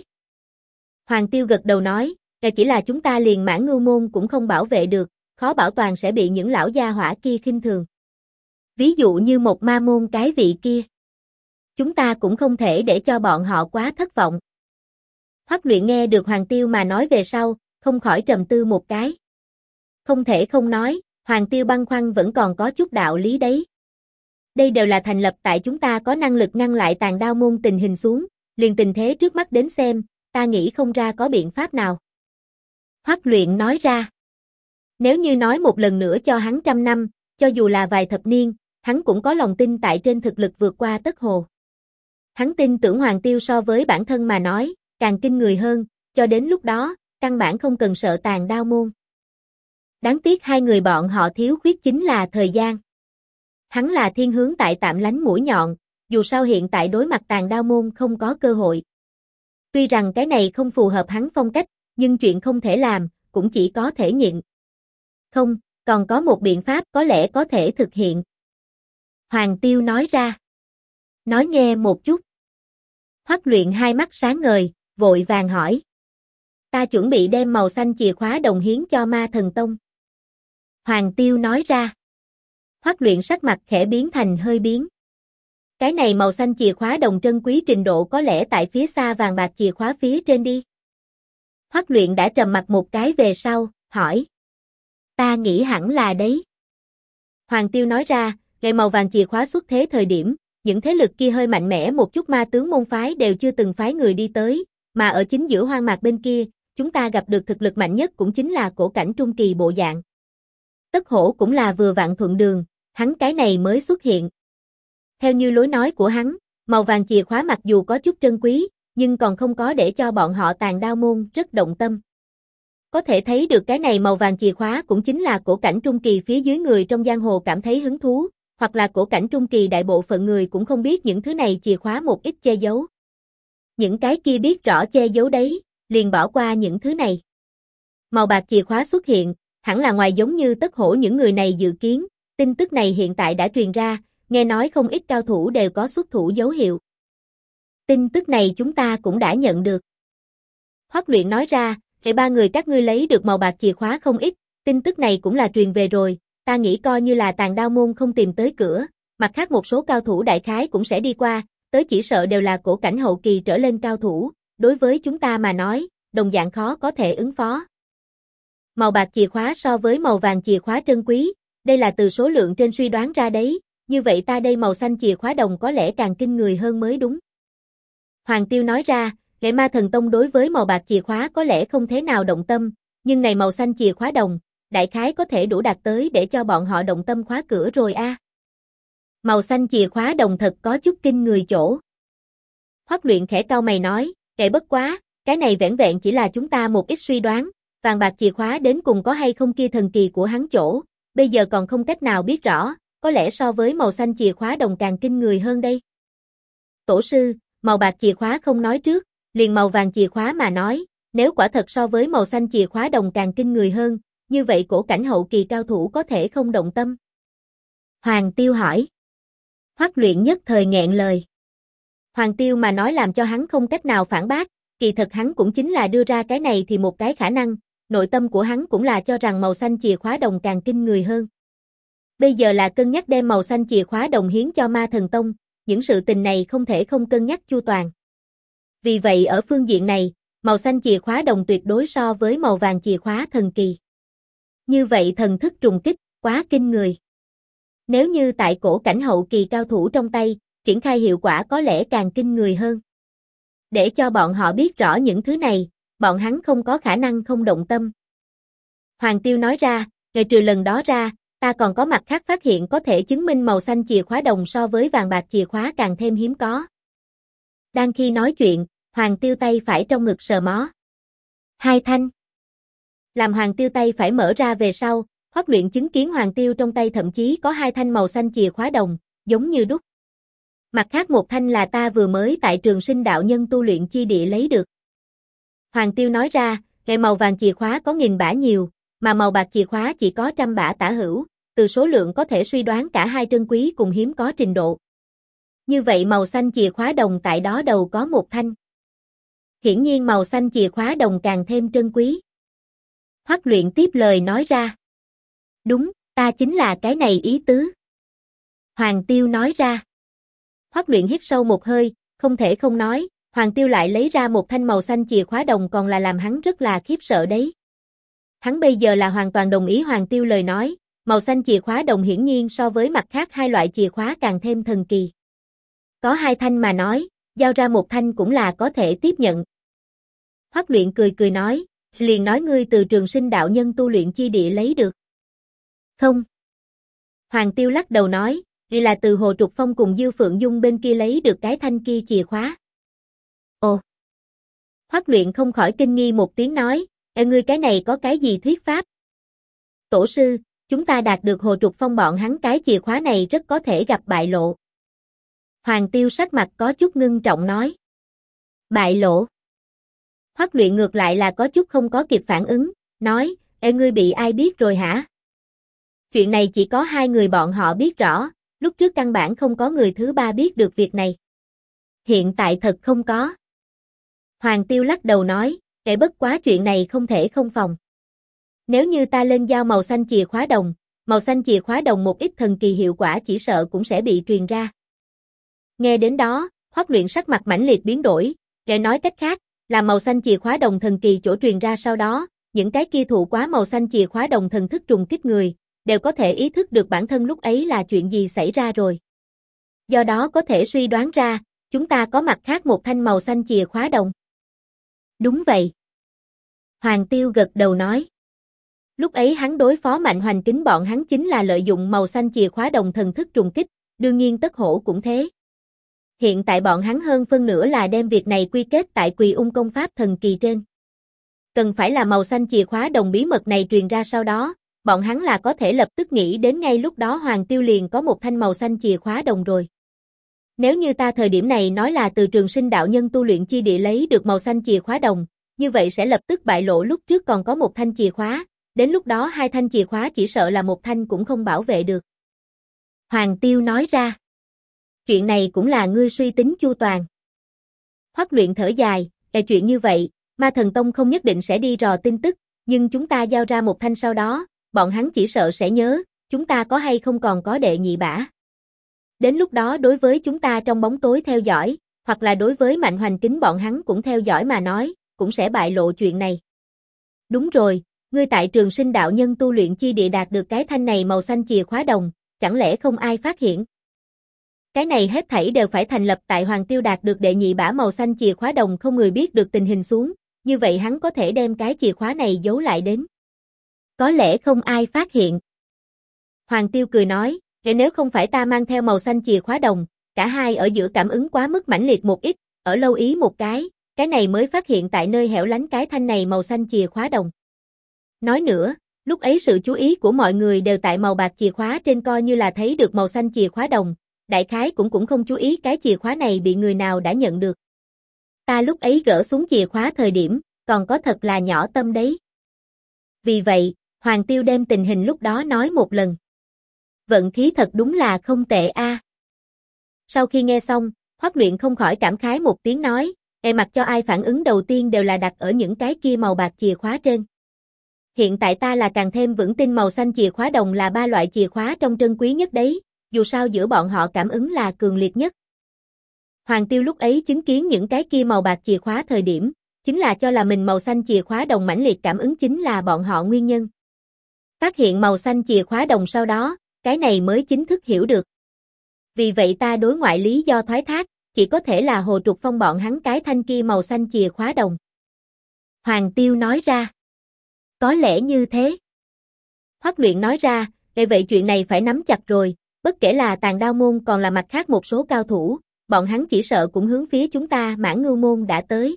Hoàng Tiêu gật đầu nói, chỉ là chúng ta liền Mãn Ngưu môn cũng không bảo vệ được, khó bảo toàn sẽ bị những lão gia hỏa kia khinh thường. Ví dụ như một ma môn cái vị kia. Chúng ta cũng không thể để cho bọn họ quá thất vọng. Hoắc Luyện nghe được Hoàng Tiêu mà nói về sau, không khỏi trầm tư một cái. Không thể không nói, Hoàng Tiêu băn khoăn vẫn còn có chút đạo lý đấy. Đây đều là thành lập tại chúng ta có năng lực ngăn lại Tàn Đao môn tình hình xuống, liền tình thế trước mắt đến xem, ta nghĩ không ra có biện pháp nào. Hoắc Luyện nói ra. Nếu như nói một lần nữa cho hắn 100 năm, cho dù là vài thập niên, hắn cũng có lòng tin tại trên thực lực vượt qua Tất Hồ. Hắn tin tưởng Hoàng Tiêu so với bản thân mà nói, càng kinh người hơn, cho đến lúc đó, căn bản không cần sợ Tàn Đao môn. Đáng tiếc hai người bọn họ thiếu khuyết chính là thời gian. Hắn là thiên hướng tại tạm lánh mũi nhọn, dù sao hiện tại đối mặt Tàn Đao môn không có cơ hội. Tuy rằng cái này không phù hợp hắn phong cách, nhưng chuyện không thể làm, cũng chỉ có thể nhịn. Không, còn có một biện pháp có lẽ có thể thực hiện. Hoàng Tiêu nói ra. Nói nghe một chút. Hoắc Luyện hai mắt sáng ngời, vội vàng hỏi. Ta chuẩn bị đem màu xanh chìa khóa đồng hiến cho Ma Thần Tông. Hoàng Tiêu nói ra. Hoắc Luyện sắc mặt khẽ biến thành hơi biến. Cái này màu xanh chìa khóa đồng trân quý trình độ có lẽ tại phía xa vàng bạc chìa khóa phía trên đi. Hoắc Luyện đã trầm mặt một cái về sau, hỏi. Ta nghĩ hẳn là đấy. Hoàng Tiêu nói ra, ngày màu vàng chìa khóa xuất thế thời điểm, những thế lực kia hơi mạnh mẽ một chút ma tướng môn phái đều chưa từng phái người đi tới, mà ở chính giữa hoang mạc bên kia, chúng ta gặp được thực lực mạnh nhất cũng chính là cổ cảnh trung kỳ bộ dạng. Tất Hổ cũng là vừa vặn thuận đường, hắn cái này mới xuất hiện. Theo như lối nói của hắn, màu vàng chìa khóa mặc dù có chút trân quý, nhưng còn không có để cho bọn họ Tàn Đao môn rất động tâm. Có thể thấy được cái này màu vàng chìa khóa cũng chính là cổ cảnh trung kỳ phía dưới người trong giang hồ cảm thấy hứng thú, hoặc là cổ cảnh trung kỳ đại bộ phận người cũng không biết những thứ này chìa khóa một ít che giấu. Những cái kia biết rõ che giấu đấy, liền bỏ qua những thứ này. Màu bạc chìa khóa xuất hiện, hẳn là ngoài giống như Tất Hổ những người này dự kiến, tin tức này hiện tại đã truyền ra, nghe nói không ít cao thủ đều có xuất thủ dấu hiệu. Tin tức này chúng ta cũng đã nhận được. Hoắc Luyện nói ra, ba người các ngươi lấy được màu bạc chìa khóa không ít, tin tức này cũng là truyền về rồi, ta nghĩ coi như là Tàn Đao môn không tìm tới cửa, mặt khác một số cao thủ đại khái cũng sẽ đi qua, tới chỉ sợ đều là cổ cảnh hậu kỳ trở lên cao thủ, đối với chúng ta mà nói, đồng dạng khó có thể ứng phó. Màu bạc chìa khóa so với màu vàng chìa khóa trân quý, đây là từ số lượng trên suy đoán ra đấy, như vậy ta đây màu xanh chìa khóa đồng có lẽ càng kinh người hơn mới đúng. Hoàng Tiêu nói ra, Nghệ Ma Thần Tông đối với màu bạc chìa khóa có lẽ không thế nào động tâm, nhưng này màu xanh chìa khóa đồng, đại khái có thể đủ đạt tới để cho bọn họ động tâm khóa cửa rồi a. Màu xanh chìa khóa đồng thật có chút kinh người chỗ. Hoắc Luyện khẽ cau mày nói, bất quá, cái này vẻn vẹn chỉ là chúng ta một ít suy đoán, vàng bạc chìa khóa đến cùng có hay không kia thần kỳ của hắn chỗ, bây giờ còn không cách nào biết rõ, có lẽ so với màu xanh chìa khóa đồng càng kinh người hơn đây. Tổ sư, màu bạc chìa khóa không nói trước, liền màu vàng chìa khóa mà nói, nếu quả thật so với màu xanh chìa khóa đồng càng kinh người hơn, như vậy cổ cảnh hậu kỳ cao thủ có thể không động tâm. Hoàng Tiêu hỏi. Hoắc Luyện nhất thời nghẹn lời. Hoàng Tiêu mà nói làm cho hắn không cách nào phản bác, kỳ thật hắn cũng chính là đưa ra cái này thì một cái khả năng, nội tâm của hắn cũng là cho rằng màu xanh chìa khóa đồng càng kinh người hơn. Bây giờ là cân nhắc đem màu xanh chìa khóa đồng hiến cho Ma Thần Tông, những sự tình này không thể không cân nhắc chu toàn. Vì vậy ở phương diện này, màu xanh chìa khóa đồng tuyệt đối so với màu vàng chìa khóa thần kỳ. Như vậy thần thức trùng kích, quá kinh người. Nếu như tại cổ cảnh hậu kỳ cao thủ trong tay, triển khai hiệu quả có lẽ càng kinh người hơn. Để cho bọn họ biết rõ những thứ này, bọn hắn không có khả năng không động tâm. Hoàng Tiêu nói ra, ngoại trừ lần đó ra, ta còn có mặt khác phát hiện có thể chứng minh màu xanh chìa khóa đồng so với vàng bạc chìa khóa càng thêm hiếm có. Đang khi nói chuyện, Hoàng Tiêu tay phải trong ngực sờ mó. 2 thanh. Làm Hoàng Tiêu tay phải mở ra về sau, Hoắc Luyện chứng kiến Hoàng Tiêu trong tay thậm chí có 2 thanh màu xanh chìa khóa đồng, giống như đúc. Mặt khác một thanh là ta vừa mới tại Trường Sinh đạo nhân tu luyện chi địa lấy được. Hoàng Tiêu nói ra, ngày màu vàng chìa khóa có 1000 bả nhiều, mà màu bạc chìa khóa chỉ có 100 bả tả hữu, từ số lượng có thể suy đoán cả hai trân quý cùng hiếm có trình độ. Như vậy màu xanh chìa khóa đồng tại đó đầu có một thanh. Hiển nhiên màu xanh chìa khóa đồng càng thêm trân quý. Hoắc Luyện tiếp lời nói ra. Đúng, ta chính là cái này ý tứ. Hoàng Tiêu nói ra. Hoắc Luyện hít sâu một hơi, không thể không nói, Hoàng Tiêu lại lấy ra một thanh màu xanh chìa khóa đồng còn là làm hắn rất là khiếp sợ đấy. Hắn bây giờ là hoàn toàn đồng ý Hoàng Tiêu lời nói, màu xanh chìa khóa đồng hiển nhiên so với mặt khác hai loại chìa khóa càng thêm thần kỳ. Có hai thanh mà nói, giao ra một thanh cũng là có thể tiếp nhận. Hoắc Luyện cười cười nói, liền nói ngươi từ Trường Sinh đạo nhân tu luyện chi địa lấy được. Không. Hoàng Tiêu lắc đầu nói, vì là từ Hồ Trục Phong cùng Dư Phượng Dung bên kia lấy được cái thanh kia chìa khóa. Ồ. Hoắc Luyện không khỏi kinh nghi một tiếng nói, ngươi cái này có cái gì thuyết pháp? Tổ sư, chúng ta đạt được Hồ Trục Phong bọn hắn cái chìa khóa này rất có thể gặp bại lộ. Hoàng Tiêu sắc mặt có chút ngưng trọng nói. Bại lộ. Hoắc Luyện ngược lại là có chút không có kịp phản ứng, nói, ngươi bị ai biết rồi hả? Chuyện này chỉ có hai người bọn họ biết rõ, lúc trước căn bản không có người thứ ba biết được việc này. Hiện tại thật không có. Hoàng Tiêu lắc đầu nói, bất quá chuyện này không thể không phòng. Nếu như ta lên giao màu xanh chìa khóa đồng, màu xanh chìa khóa đồng một ít thần kỳ hiệu quả chỉ sợ cũng sẽ bị truyền ra. Nghe đến đó, Hoắc Luyện sắc mặt mãnh liệt biến đổi, để nói cách khác, là màu xanh chìa khóa đồng thần kỳ chỗ truyền ra sau đó, những cái kia thụ quá màu xanh chìa khóa đồng thần thức trùng kích người, đều có thể ý thức được bản thân lúc ấy là chuyện gì xảy ra rồi. Do đó có thể suy đoán ra, chúng ta có mặt khác một thanh màu xanh chìa khóa đồng. Đúng vậy. Hoàng Tiêu gật đầu nói. Lúc ấy hắn đối phó Mạnh Hoành Kính bọn hắn chính là lợi dụng màu xanh chìa khóa đồng thần thức trùng kích, đương nhiên Tất Hổ cũng thế. Hiện tại bọn hắn hơn phân nửa là đem việc này quy kết tại Quỳ Ung công pháp thần kỳ trên. Cần phải là màu xanh chìa khóa đồng bí mật này truyền ra sau đó, bọn hắn là có thể lập tức nghĩ đến ngay lúc đó Hoàng Tiêu liền có một thanh màu xanh chìa khóa đồng rồi. Nếu như ta thời điểm này nói là từ Trường Sinh đạo nhân tu luyện chi địa lấy được màu xanh chìa khóa đồng, như vậy sẽ lập tức bại lộ lúc trước còn có một thanh chìa khóa, đến lúc đó hai thanh chìa khóa chỉ sợ là một thanh cũng không bảo vệ được. Hoàng Tiêu nói ra. Chuyện này cũng là ngươi suy tính chu toàn. Hoắc Luyện thở dài, chuyện như vậy, Ma Thần Tông không nhất định sẽ đi dò tin tức, nhưng chúng ta giao ra một thanh sau đó, bọn hắn chỉ sợ sẽ nhớ, chúng ta có hay không còn có đệ nhị bả. Đến lúc đó đối với chúng ta trong bóng tối theo dõi, hoặc là đối với Mạnh Hoành Kính bọn hắn cũng theo dõi mà nói, cũng sẽ bại lộ chuyện này. Đúng rồi, ngươi tại Trường Sinh đạo nhân tu luyện chi địa đạt được cái thanh này màu xanh chìa khóa đồng, chẳng lẽ không ai phát hiện? Cái này hết thảy đều phải thành lập tại Hoàng Tiêu đạt được đệ nhị bả màu xanh chìa khóa đồng không người biết được tình hình xuống, như vậy hắn có thể đem cái chìa khóa này giấu lại đến. Có lẽ không ai phát hiện. Hoàng Tiêu cười nói, nếu không phải ta mang theo màu xanh chìa khóa đồng, cả hai ở giữa cảm ứng quá mức mãnh liệt một ít, ở lâu ý một cái này mới phát hiện tại nơi hẻo lánh cái thanh này màu xanh chìa khóa đồng. Nói nữa, lúc ấy sự chú ý của mọi người đều tại màu bạc chìa khóa trên coi như là thấy được màu xanh chìa khóa đồng, đại khái cũng không chú ý cái chìa khóa này bị người nào đã nhận được. Ta lúc ấy gỡ xuống chìa khóa thời điểm, còn có thật là nhỏ tâm đấy. Vì vậy, Hoàng Tiêu đem tình hình lúc đó nói một lần. Vận khí thật đúng là không tệ a. Sau khi nghe xong, Hoắc Luyện không khỏi cảm khái một tiếng nói, mặc cho ai phản ứng đầu tiên đều là đặt ở những cái kia màu bạc chìa khóa trên. Hiện tại ta là càng thêm vững tin màu xanh chìa khóa đồng là ba loại chìa khóa trong trân quý nhất đấy, dù sao giữa bọn họ cảm ứng là cường liệt nhất. Hoàng Tiêu lúc ấy chứng kiến những cái kia màu bạc chìa khóa thời điểm, chính là cho là mình màu xanh chìa khóa đồng mãnh liệt cảm ứng chính là bọn họ nguyên nhân. Phát hiện màu xanh chìa khóa đồng sau đó, cái này mới chính thức hiểu được. Vì vậy ta đối ngoại lý do thoái thác, chỉ có thể là Hồ Trục Phong bọn hắn cái thanh kia màu xanh chìa khóa đồng. Hoàng Tiêu nói ra. Có lẽ như thế. Hoắc Luyện nói ra, vậy chuyện này phải nắm chặt rồi, bất kể là Tàn Đao môn còn là mặt khác một số cao thủ, bọn hắn chỉ sợ cũng hướng phía chúng ta Mãn Ngưu môn đã tới.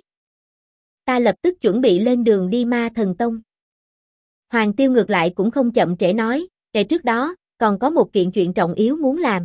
Ta lập tức chuẩn bị lên đường đi Ma Thần Tông. Hoàng Tiêu ngược lại cũng không chậm trễ nói, trước đó, còn có một kiện chuyện trọng yếu muốn làm.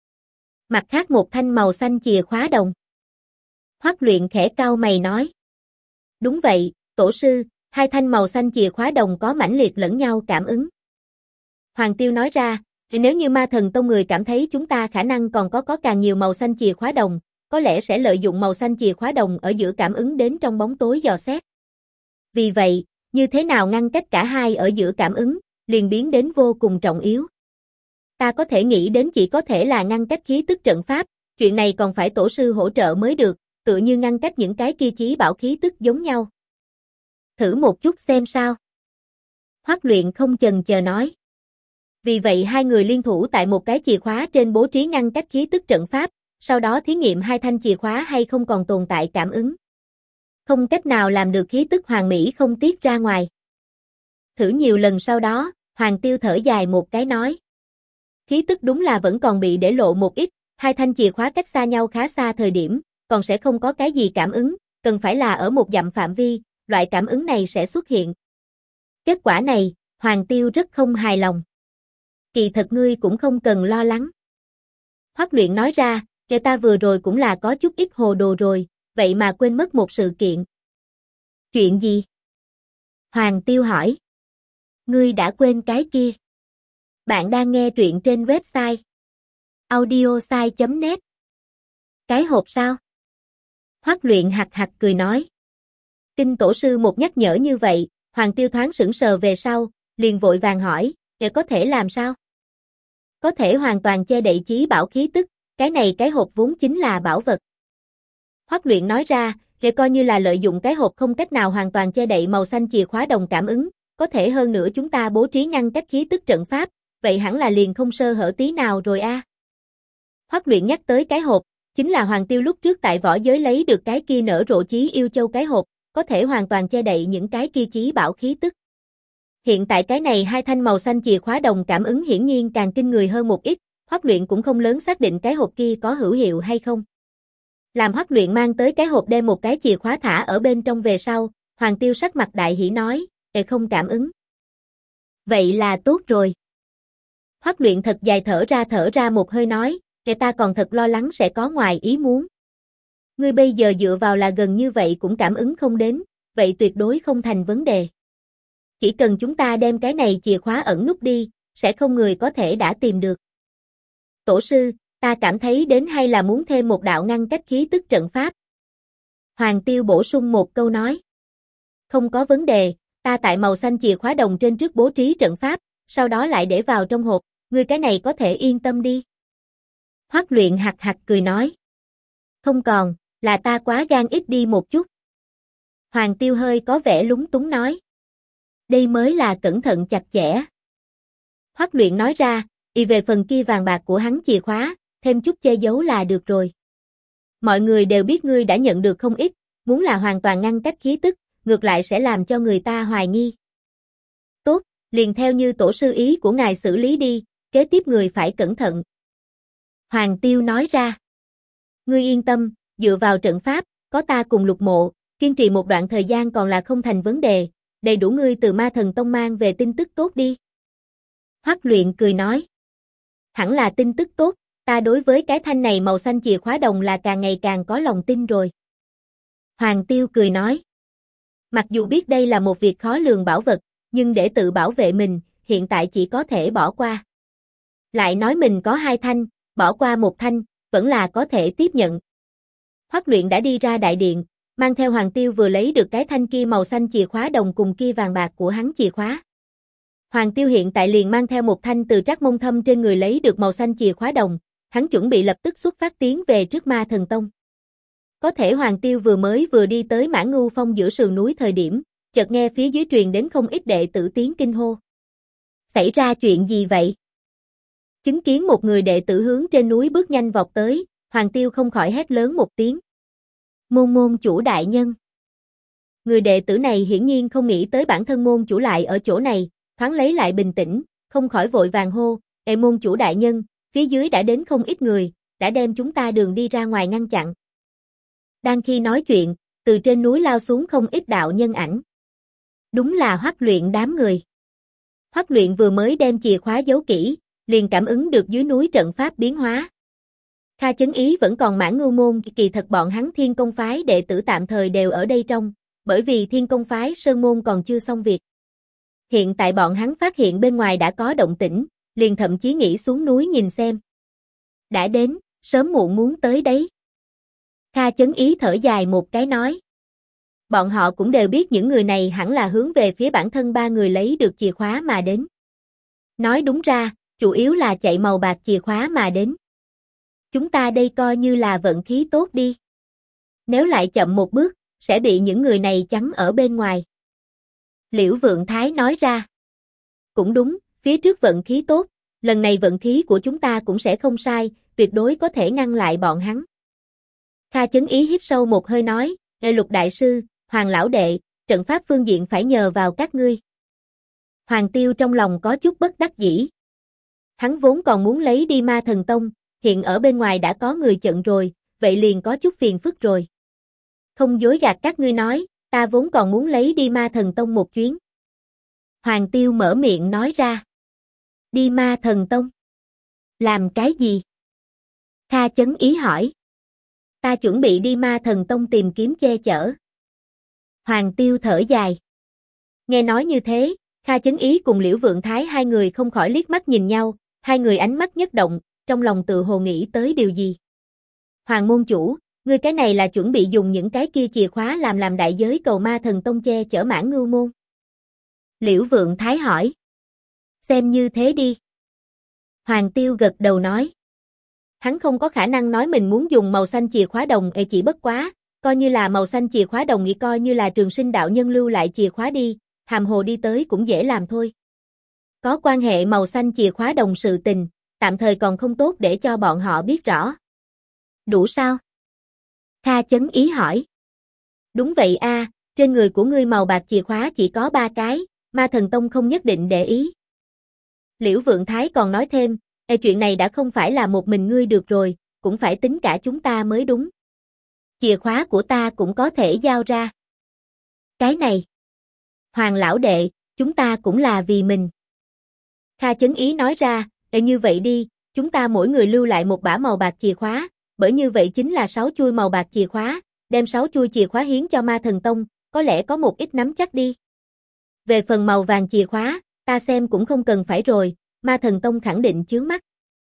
Mặt khác một thanh màu xanh chìa khóa đồng. Hoắc Luyện khẽ cau mày nói. Đúng vậy, tổ sư, hai thanh màu xanh chìa khóa đồng có mãnh liệt lẫn nhau cảm ứng. Hoàng Tiêu nói ra, nếu như Ma Thần Tông người cảm thấy chúng ta khả năng còn có càng nhiều màu xanh chìa khóa đồng, có lẽ sẽ lợi dụng màu xanh chìa khóa đồng ở giữa cảm ứng đến trong bóng tối dò xét. Vì vậy, như thế nào ngăn cách cả hai ở giữa cảm ứng, liền biến đến vô cùng trọng yếu. Ta có thể nghĩ đến chỉ có thể là ngăn cách khí tức trận pháp, chuyện này còn phải tổ sư hỗ trợ mới được, tựa như ngăn cách những cái kia chí bảo khí tức giống nhau. Thử một chút xem sao. Hoắc Luyện không chần chờ nói. Vì vậy hai người liên thủ tại một cái chìa khóa trên bố trí ngăn cách khí tức trận pháp, sau đó thí nghiệm hai thanh chìa khóa hay không còn tồn tại cảm ứng. Không cách nào làm được khí tức hoàn mỹ không tiết ra ngoài. Thử nhiều lần sau đó, Hoàng Tiêu thở dài một cái nói. Khí tức đúng là vẫn còn bị để lộ một ít, hai thanh chìa khóa cách xa nhau khá xa thời điểm, còn sẽ không có cái gì cảm ứng, cần phải là ở một dặm phạm vi, loại cảm ứng này sẽ xuất hiện. Kết quả này, Hoàng Tiêu rất không hài lòng. Kỳ thật ngươi cũng không cần lo lắng. Hoắc Luyện nói ra, kẻ ta vừa rồi cũng là có chút ít hồ đồ rồi, vậy mà quên mất một sự kiện. Chuyện gì? Hoàng Tiêu hỏi. Ngươi đã quên cái kia. Bạn đang nghe truyện trên website audiosai.net. Cái hộp sao? Hoắc Luyện hặc hặc cười nói. Kinh tổ sư một nhắc nhở như vậy, Hoàng Tiêu thoáng sững sờ về sau, liền vội vàng hỏi, để có thể làm sao? Có thể hoàn toàn che đậy chí bảo khí tức, cái này cái hộp vốn chính là bảo vật. Hoắc Luyện nói ra, để coi như là lợi dụng cái hộp không cách nào hoàn toàn che đậy màu xanh chìa khóa đồng cảm ứng, có thể hơn nữa chúng ta bố trí ngăn cách khí tức trận pháp, vậy hẳn là liền không sơ hở tí nào rồi a. Hoắc Luyện nhắc tới cái hộp, chính là Hoàng Tiêu lúc trước tại võ giới lấy được cái kia nở rộ chí yêu châu cái hộp, có thể hoàn toàn che đậy những cái kia chí bảo khí tức. Hiện tại cái này hai thanh màu xanh chìa khóa đồng cảm ứng hiển nhiên càng kinh người hơn một ít, Hoắc Luyện cũng không lớn xác định cái hộp kia có hữu hiệu hay không. Làm Hoắc Luyện mang tới cái hộp đem một cái chìa khóa thả ở bên trong về sau, Hoàng Tiêu sắc mặt đại hỉ nói, không cảm ứng. Vậy là tốt rồi. Hoắc Luyện thật dài thở ra một hơi nói, ta còn thật lo lắng sẽ có ngoài ý muốn. Ngươi bây giờ dựa vào là gần như vậy cũng cảm ứng không đến, vậy tuyệt đối không thành vấn đề. Chỉ cần chúng ta đem cái này chìa khóa ẩn nút đi, sẽ không người có thể đã tìm được. Tổ sư, ta cảm thấy đến hay là muốn thêm một đạo ngăn cách khí tức trận pháp. Hoàng Tiêu bổ sung một câu nói. Không có vấn đề, ta tại màu xanh chìa khóa đồng trên trước bố trí trận pháp, sau đó lại để vào trong hộp, ngươi cái này có thể yên tâm đi. Hoắc Luyện hặc hặc cười nói. Không còn, là ta quá gan ít đi một chút. Hoàng Tiêu hơi có vẻ lúng túng nói. Đây mới là cẩn thận chặt chẽ. Hoắc Luyện nói ra, về phần kia vàng bạc của hắn chìa khóa, thêm chút che giấu là được rồi. Mọi người đều biết ngươi đã nhận được không ít, muốn là hoàn toàn ngăn cách khí tức, ngược lại sẽ làm cho người ta hoài nghi. Tốt, liền theo như tổ sư ý của ngài xử lý đi, kế tiếp người phải cẩn thận. Hoàng Tiêu nói ra. Ngươi yên tâm, dựa vào trận pháp, có ta cùng Lục Mộ, kiên trì một đoạn thời gian còn là không thành vấn đề, đầy đủ ngươi từ Ma Thần Tông mang về tin tức tốt đi. Hoắc Luyện cười nói. Hẳn là tin tức tốt, ta đối với cái thanh này màu xanh chìa khóa đồng là càng ngày càng có lòng tin rồi. Hoàng Tiêu cười nói. Mặc dù biết đây là một việc khó lường bảo vật, nhưng để tự bảo vệ mình, hiện tại chỉ có thể bỏ qua. Lại nói mình có hai thanh, bỏ qua một thanh, vẫn là có thể tiếp nhận. Hoắc Luyện đã đi ra đại điện, mang theo Hoàng Tiêu vừa lấy được cái thanh kia màu xanh chìa khóa đồng cùng kia vàng bạc của hắn chìa khóa. Hoàng Tiêu hiện tại liền mang theo một thanh từ Trác Mông Thâm trên người lấy được màu xanh chìa khóa đồng, hắn chuẩn bị lập tức xuất phát tiến về trước Ma Thần Tông. Có thể Hoàng Tiêu vừa đi tới Mã Ngưu Phong giữa sườn núi thời điểm, chợt nghe phía dưới truyền đến không ít đệ tử tiếng kinh hô. Xảy ra chuyện gì vậy? Chứng kiến một người đệ tử hướng trên núi bước nhanh vọt tới, Hoàng Tiêu không khỏi hét lớn một tiếng. Môn chủ đại nhân. Người đệ tử này hiển nhiên không nghĩ tới bản thân môn chủ lại ở chỗ này, thoáng lấy lại bình tĩnh, không khỏi vội vàng hô, môn chủ đại nhân, phía dưới đã đến không ít người, đã đem chúng ta đường đi ra ngoài ngăn chặn. Đang khi nói chuyện, từ trên núi lao xuống không ít đạo nhân ảnh. Đúng là Hoắc Luyện đám người. Hoắc Luyện vừa mới đem chìa khóa giấu kỹ, liền cảm ứng được dưới núi trận pháp biến hóa. Kha Chấn Ý vẫn còn Mã Ngưu môn, kỳ thật bọn hắn Thiên Công phái đệ tử tạm thời đều ở đây trong, bởi vì Thiên Công phái Sơn môn còn chưa xong việc. Hiện tại bọn hắn phát hiện bên ngoài đã có động tĩnh, liền thậm chí nghĩ xuống núi nhìn xem. Đã đến, sớm muộn muốn tới đấy. Kha Chấn Ý thở dài một cái nói. Bọn họ cũng đều biết những người này hẳn là hướng về phía bản thân ba người lấy được chìa khóa mà đến. Nói đúng ra, chủ yếu là chạy màu bạc chìa khóa mà đến. Chúng ta đây coi như là vận khí tốt đi. Nếu lại chậm một bước, sẽ bị những người này chắn ở bên ngoài. Liễu Vượng Thái nói ra. Cũng đúng, phía trước vận khí tốt, lần này vận khí của chúng ta cũng sẽ không sai, tuyệt đối có thể ngăn lại bọn hắn. Kha Chấn Ý hít sâu một hơi nói, Lục Đại Sư, Hoàng Lão Đệ, trận pháp phương diện phải nhờ vào các ngươi. Hoàng Tiêu trong lòng có chút bất đắc dĩ. Hắn vốn còn muốn lấy đi Ma Thần Tông, hiện ở bên ngoài đã có người chận rồi, vậy liền có chút phiền phức rồi. Không dối gạt các ngươi nói, ta vốn còn muốn lấy đi Ma Thần Tông một chuyến. Hoàng Tiêu mở miệng nói ra. Đi Ma Thần Tông? Làm cái gì? Kha Chấn Ý hỏi. Ta chuẩn bị đi Ma Thần Tông tìm kiếm che chở. Hoàng Tiêu thở dài. Nghe nói như thế, Kha Chấn Ý cùng Liễu Vượng Thái hai người không khỏi liếc mắt nhìn nhau, hai người ánh mắt nhất động, trong lòng tự hồ nghĩ tới điều gì. Hoàng môn chủ, ngươi cái này là chuẩn bị dùng những cái kia chìa khóa làm đại giới cầu Ma Thần Tông che chở Mãn Ngưu môn. Liễu Vượng Thái hỏi. Xem như thế đi. Hoàng Tiêu gật đầu nói. Hắn không có khả năng nói mình muốn dùng màu xanh chìa khóa đồng chỉ bất quá, coi như là màu xanh chìa khóa đồng nghĩ coi như là Trường Sinh đạo nhân lưu lại chìa khóa đi, hàm hồ đi tới cũng dễ làm thôi. Có quan hệ màu xanh chìa khóa đồng sự tình, tạm thời còn không tốt để cho bọn họ biết rõ. Đủ sao? Kha Chấn Ý hỏi. Đúng vậy a, trên người của ngươi màu bạc chìa khóa chỉ có 3 cái, Ma Thần Tông không nhất định để ý. Liễu Vượng Thái còn nói thêm, chuyện này đã không phải là một mình ngươi được rồi, cũng phải tính cả chúng ta mới đúng. Chìa khóa của ta cũng có thể giao ra. Cái này. Hoàng Lão Đệ, chúng ta cũng là vì mình. Kha Chấn Ý nói ra, như vậy đi, chúng ta mỗi người lưu lại một bả màu bạc chìa khóa, bởi như vậy chính là 6 chuôi màu bạc chìa khóa, đem 6 chuôi chìa khóa hiến cho Ma Thần Tông, có lẽ có một ít nắm chắc đi. Về phần màu vàng chìa khóa, ta xem cũng không cần phải rồi, Ma Thần Tông khẳng định chướng mắt.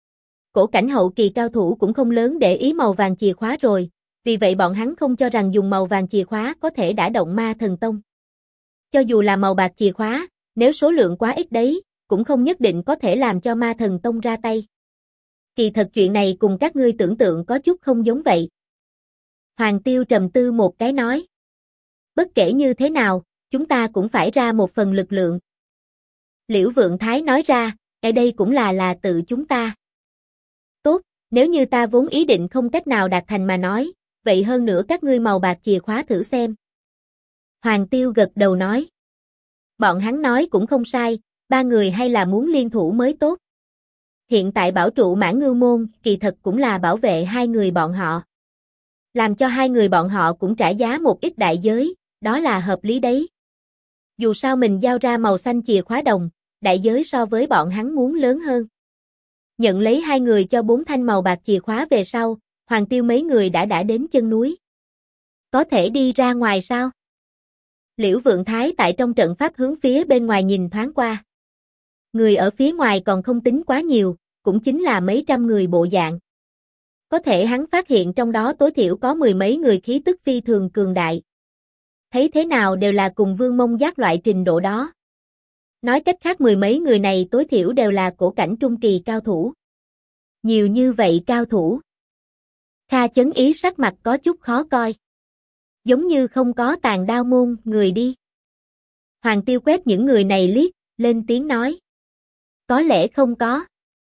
Cổ cảnh hậu kỳ cao thủ cũng không lớn để ý màu vàng chìa khóa rồi, vì vậy bọn hắn không cho rằng dùng màu vàng chìa khóa có thể đả động Ma Thần Tông. Cho dù là màu bạc chìa khóa, nếu số lượng quá ít đấy, cũng không nhất định có thể làm cho Ma Thần Tông ra tay. Kỳ thật chuyện này cùng các ngươi tưởng tượng có chút không giống vậy. Hoàng Tiêu trầm tư một cái nói. Bất kể như thế nào, chúng ta cũng phải ra một phần lực lượng. Liễu Vượng Thái nói ra, ở đây cũng là tự chúng ta. Tốt, nếu như ta vốn ý định không cách nào đạt thành mà nói, vậy hơn nữa các ngươi màu bạc chìa khóa thử xem. Hoàng Tiêu gật đầu nói. Bọn hắn nói cũng không sai, 3 người hay là muốn liên thủ mới tốt. Hiện tại bảo trụ Mãn Ngưu môn, kỳ thật cũng là bảo vệ 2 người bọn họ. Làm cho 2 người bọn họ cũng trả giá một ít đại giới, đó là hợp lý đấy. Dù sao mình giao ra màu xanh chìa khóa đồng, đại giới so với bọn hắn muốn lớn hơn. Nhận lấy 2 người cho 4 thanh màu bạc chìa khóa về sau, Hoàng Tiêu mấy người đã đến chân núi. Có thể đi ra ngoài sao? Liễu Vượng Thái tại trong trận pháp hướng phía bên ngoài nhìn thoáng qua. Người ở phía ngoài còn không tính quá nhiều, cũng chính là mấy trăm người bộ dạng. Có thể hắn phát hiện trong đó tối thiểu có 10 mấy người khí tức phi thường cường đại. Thấy thế nào đều là cùng Vương Mông Giác loại trình độ đó. Nói cách khác 10 mấy người này tối thiểu đều là cổ cảnh trung kỳ cao thủ. Nhiều như vậy cao thủ. Kha Chấn Ý sắc mặt có chút khó coi. Giống như không có Tàn Đao môn người đi. Hoàng Tiêu quét những người này liếc, lên tiếng nói. Có lẽ không có.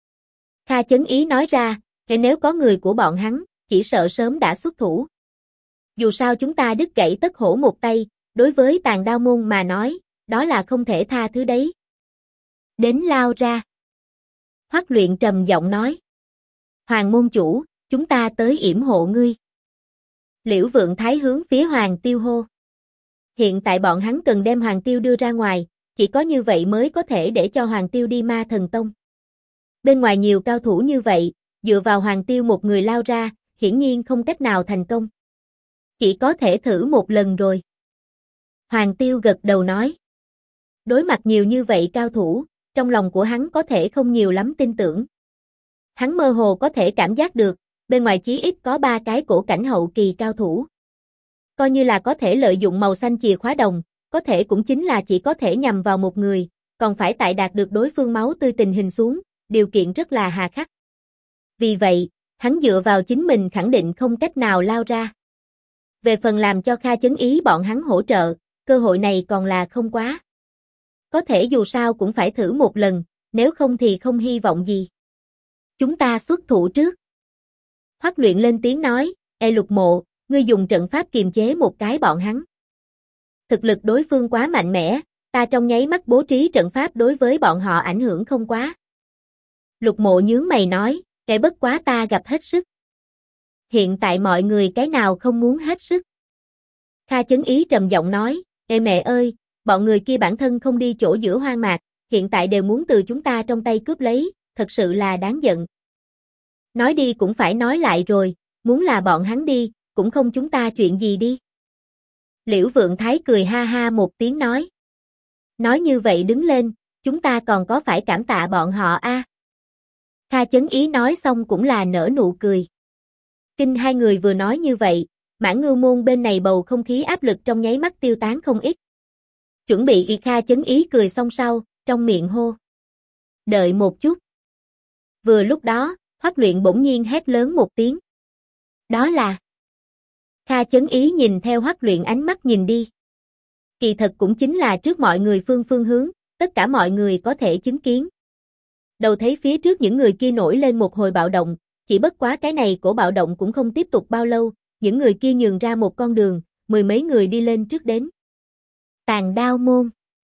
Kha Chấn Ý nói ra, nếu có người của bọn hắn, chỉ sợ sớm đã xuất thủ. Dù sao chúng ta đứt gãy tất hổ một tay, đối với Tàn Đao môn mà nói, đó là không thể tha thứ đấy. Đến lao ra. Hoắc Luyện trầm giọng nói. Hoàng môn chủ, chúng ta tới yểm hộ ngươi. Liễu Vượng Thái hướng phía Hoàng Tiêu hô. Hiện tại bọn hắn cần đem Hoàng Tiêu đưa ra ngoài, chỉ có như vậy mới có thể để cho Hoàng Tiêu đi Ma Thần Tông. Bên ngoài nhiều cao thủ như vậy, dựa vào Hoàng Tiêu một người lao ra, hiển nhiên không cách nào thành công. Chỉ có thể thử một lần rồi. Hoàng Tiêu gật đầu nói. Đối mặt nhiều như vậy cao thủ, trong lòng của hắn có thể không nhiều lắm tin tưởng. Hắn mơ hồ có thể cảm giác được, bên ngoài chí ít có 3 cái cổ cảnh hậu kỳ cao thủ. Coi như là có thể lợi dụng màu xanh chìa khóa đồng, có thể cũng chính là chỉ có thể nhằm vào một người, còn phải tại đạt được đối phương máu tươi tình hình xuống, điều kiện rất là hà khắc. Vì vậy, hắn dựa vào chính mình khẳng định không cách nào lao ra. Về phần làm cho Kha Chấn Ý bọn hắn hỗ trợ, cơ hội này còn là không quá. Có thể dù sao cũng phải thử một lần, nếu không thì không hy vọng gì. Chúng ta xuất thủ trước. Hoắc Luyện lên tiếng nói, Lục Mộ, ngươi dùng trận pháp kiềm chế một cái bọn hắn. Thực lực đối phương quá mạnh mẽ, ta trong nháy mắt bố trí trận pháp đối với bọn họ ảnh hưởng không quá. Lục Mộ nhướng mày nói, bất quá ta gặp hết sức. Hiện tại mọi người cái nào không muốn hết sức. Kha Chấn Ý trầm giọng nói, mẹ ơi, bọn người kia bản thân không đi chỗ giữa hoang mạc, hiện tại đều muốn từ chúng ta trong tay cướp lấy, thật sự là đáng giận. Nói đi cũng phải nói lại rồi, muốn là bọn hắn đi, cũng không chúng ta chuyện gì đi. Liễu Vượng Thái cười ha ha một tiếng nói. Nói như vậy đứng lên, chúng ta còn có phải cảm tạ bọn họ a? Kha Chấn Ý nói xong cũng là nở nụ cười. Kinh hai người vừa nói như vậy, Mãn Ngưu môn bên này bầu không khí áp lực trong nháy mắt tiêu tán không ít. Chuẩn bị Kha Chấn Ý cười xong sau, trong miệng hô. Đợi một chút. Vừa lúc đó, Hoắc Luyện bỗng nhiên hét lớn một tiếng. Đó là... Kha Chấn Ý nhìn theo Hoắc Luyện ánh mắt nhìn đi. Kỳ thật cũng chính là trước mọi người phương hướng, tất cả mọi người có thể chứng kiến. Đầu thấy phía trước những người kia nổi lên một hồi bạo động, chỉ bất quá cái này của bạo động cũng không tiếp tục bao lâu, những người kia nhường ra một con đường, 10 mấy người đi lên trước đến. Tàn Đao môn.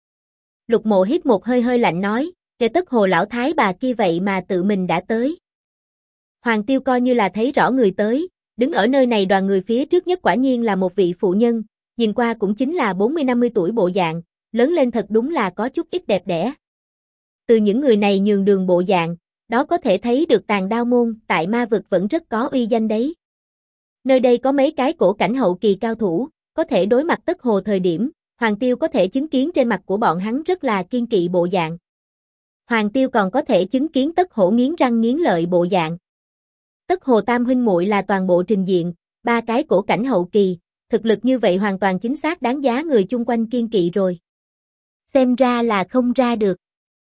Lục Mộ hít một hơi lạnh nói, Tất Hồ lão thái bà kia vậy mà tự mình đã tới. Hoàng Tiêu coi như là thấy rõ người tới, đứng ở nơi này đoàn người phía trước nhất quả nhiên là một vị phụ nhân, nhìn qua cũng chính là 40-50 tuổi bộ dạng, lớn lên thật đúng là có chút ít đẹp đẽ. Từ những người này nhường đường bộ dạng, đó có thể thấy được Tàn Đao môn tại ma vực vẫn rất có uy danh đấy. Nơi đây có mấy cái cổ cảnh hậu kỳ cao thủ, có thể đối mặt Tất Hồ thời điểm, Hoàng Tiêu có thể chứng kiến trên mặt của bọn hắn rất là kiên kỵ bộ dạng. Hoàng Tiêu còn có thể chứng kiến Tất Hổ nghiến răng nghiến lợi bộ dạng. Tất Hồ tam huynh muội là toàn bộ trình diện, 3 cái cổ cảnh hậu kỳ, thực lực như vậy hoàn toàn chính xác đáng giá người chung quanh kiên kỵ rồi. Xem ra là không ra được.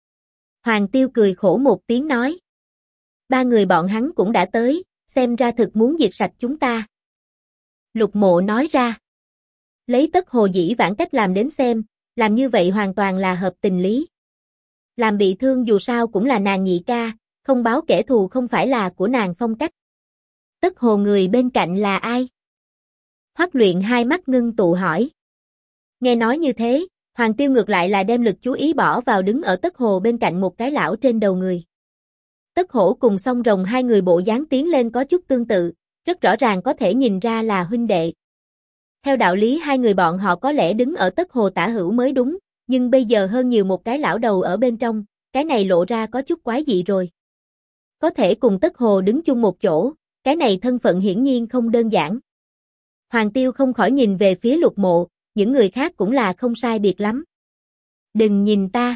Hoàng Tiêu cười khổ một tiếng nói. 3 người bọn hắn cũng đã tới, xem ra thực muốn diệt sạch chúng ta. Lục Mộ nói ra. Lấy Tất Hồ dĩ vãng cách làm đến xem, làm như vậy hoàn toàn là hợp tình lý. Làm bị thương dù sao cũng là nàng nhị ca, không báo kẻ thù không phải là của nàng phong cách. Tất Hồ người bên cạnh là ai? Hoắc Luyện hai mắt ngưng tụ hỏi. Nghe nói như thế, Hoàng Tiêu ngược lại là đem lực chú ý bỏ vào đứng ở Tất Hồ bên cạnh một cái lão trên đầu người. Tất Hổ cùng Song Rồng hai người bộ dáng tiến lên có chút tương tự, rất rõ ràng có thể nhìn ra là huynh đệ. Theo đạo lý hai người bọn họ có lẽ đứng ở Tất Hồ tả hữu mới đúng, nhưng bây giờ hơn nhiều một cái lão đầu ở bên trong, cái này lộ ra có chút quái dị rồi. Có thể cùng Tất Hồ đứng chung một chỗ, cái này thân phận hiển nhiên không đơn giản. Hoàng Tiêu không khỏi nhìn về phía Lục Mộ, những người khác cũng là không sai biệt lắm. Đừng nhìn ta.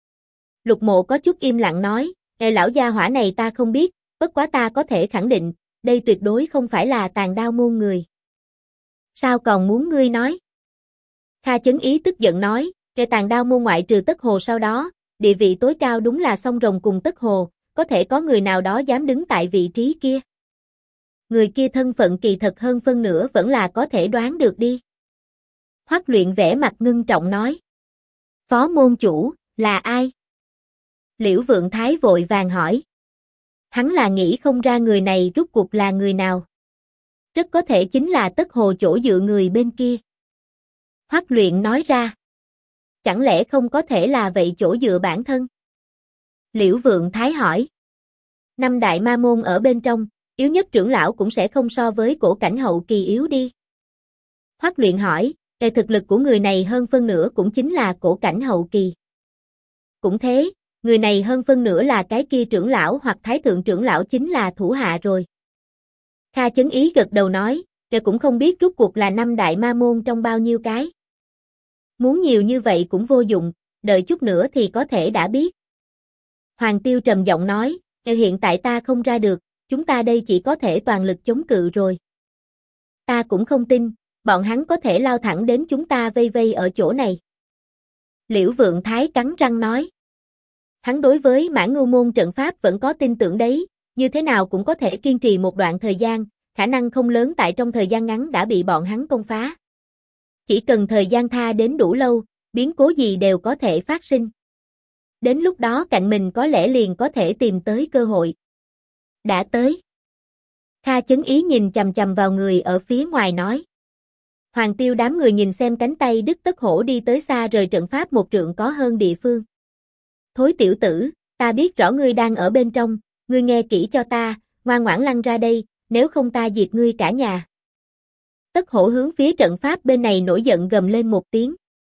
Lục Mộ có chút im lặng nói, lão gia hỏa này ta không biết, bất quá ta có thể khẳng định, đây tuyệt đối không phải là Tàn Đao môn người. Sao còn muốn ngươi nói? Kha Chấn Ý tức giận nói, Tàn Đao môn ngoại trừ Tất Hồ sau đó, địa vị tối cao đúng là Song Rồng cùng Tất Hồ, có thể có người nào đó dám đứng tại vị trí kia. Người kia thân phận kỳ thật hơn phân nửa vẫn là có thể đoán được đi. Hoắc Luyện vẻ mặt ngưng trọng nói. Phó môn chủ, là ai? Liễu Vượng Thái vội vàng hỏi. Hắn là nghĩ không ra người này rút cuộc là người nào. Rất có thể chính là Tất Hồ chỗ dựa người bên kia. Hoắc Luyện nói ra. Chẳng lẽ không có thể là vậy chỗ dựa bản thân? Liễu Vượng Thái hỏi. 5 đại ma môn ở bên trong, yếu nhất trưởng lão cũng sẽ không so với cổ cảnh hậu kỳ yếu đi. Hoắc Luyện hỏi, thực lực của người này hơn phân nửa cũng chính là cổ cảnh hậu kỳ. Cũng thế, người này hơn phân nửa là cái kia trưởng lão hoặc thái thượng trưởng lão chính là thủ hạ rồi. Kha Chấn Ý gật đầu nói, cũng không biết rút cuộc là 5 đại ma môn trong bao nhiêu cái. Muốn nhiều như vậy cũng vô dụng, đợi chút nữa thì có thể đã biết. Hoàng Tiêu trầm giọng nói, hiện tại ta không ra được, chúng ta đây chỉ có thể toàn lực chống cự rồi. Ta cũng không tin, bọn hắn có thể lao thẳng đến chúng ta vây vây ở chỗ này. Liễu Vượng Thái cắn răng nói. Hắn đối với Mã Ngưu Môn trận pháp vẫn có tin tưởng đấy, như thế nào cũng có thể kiên trì một đoạn thời gian, khả năng không lớn tại trong thời gian ngắn đã bị bọn hắn công phá. Chỉ cần thời gian tha đến đủ lâu, biến cố gì đều có thể phát sinh. Đến lúc đó cạnh mình có lẽ liền có thể tìm tới cơ hội. Đã tới. Kha Chấn Ý nhìn chằm chằm vào người ở phía ngoài nói. Hoàng Tiêu đám người nhìn xem cánh tay đứt tất hổ đi tới xa rời trận pháp một trượng có hơn địa phương. Thối tiểu tử, ta biết rõ ngươi đang ở bên trong, ngươi nghe kỹ cho ta, ngoan ngoãn lăn ra đây, nếu không ta diệt ngươi cả nhà. Tất hổ hướng phía trận pháp bên này nổi giận gầm lên một tiếng.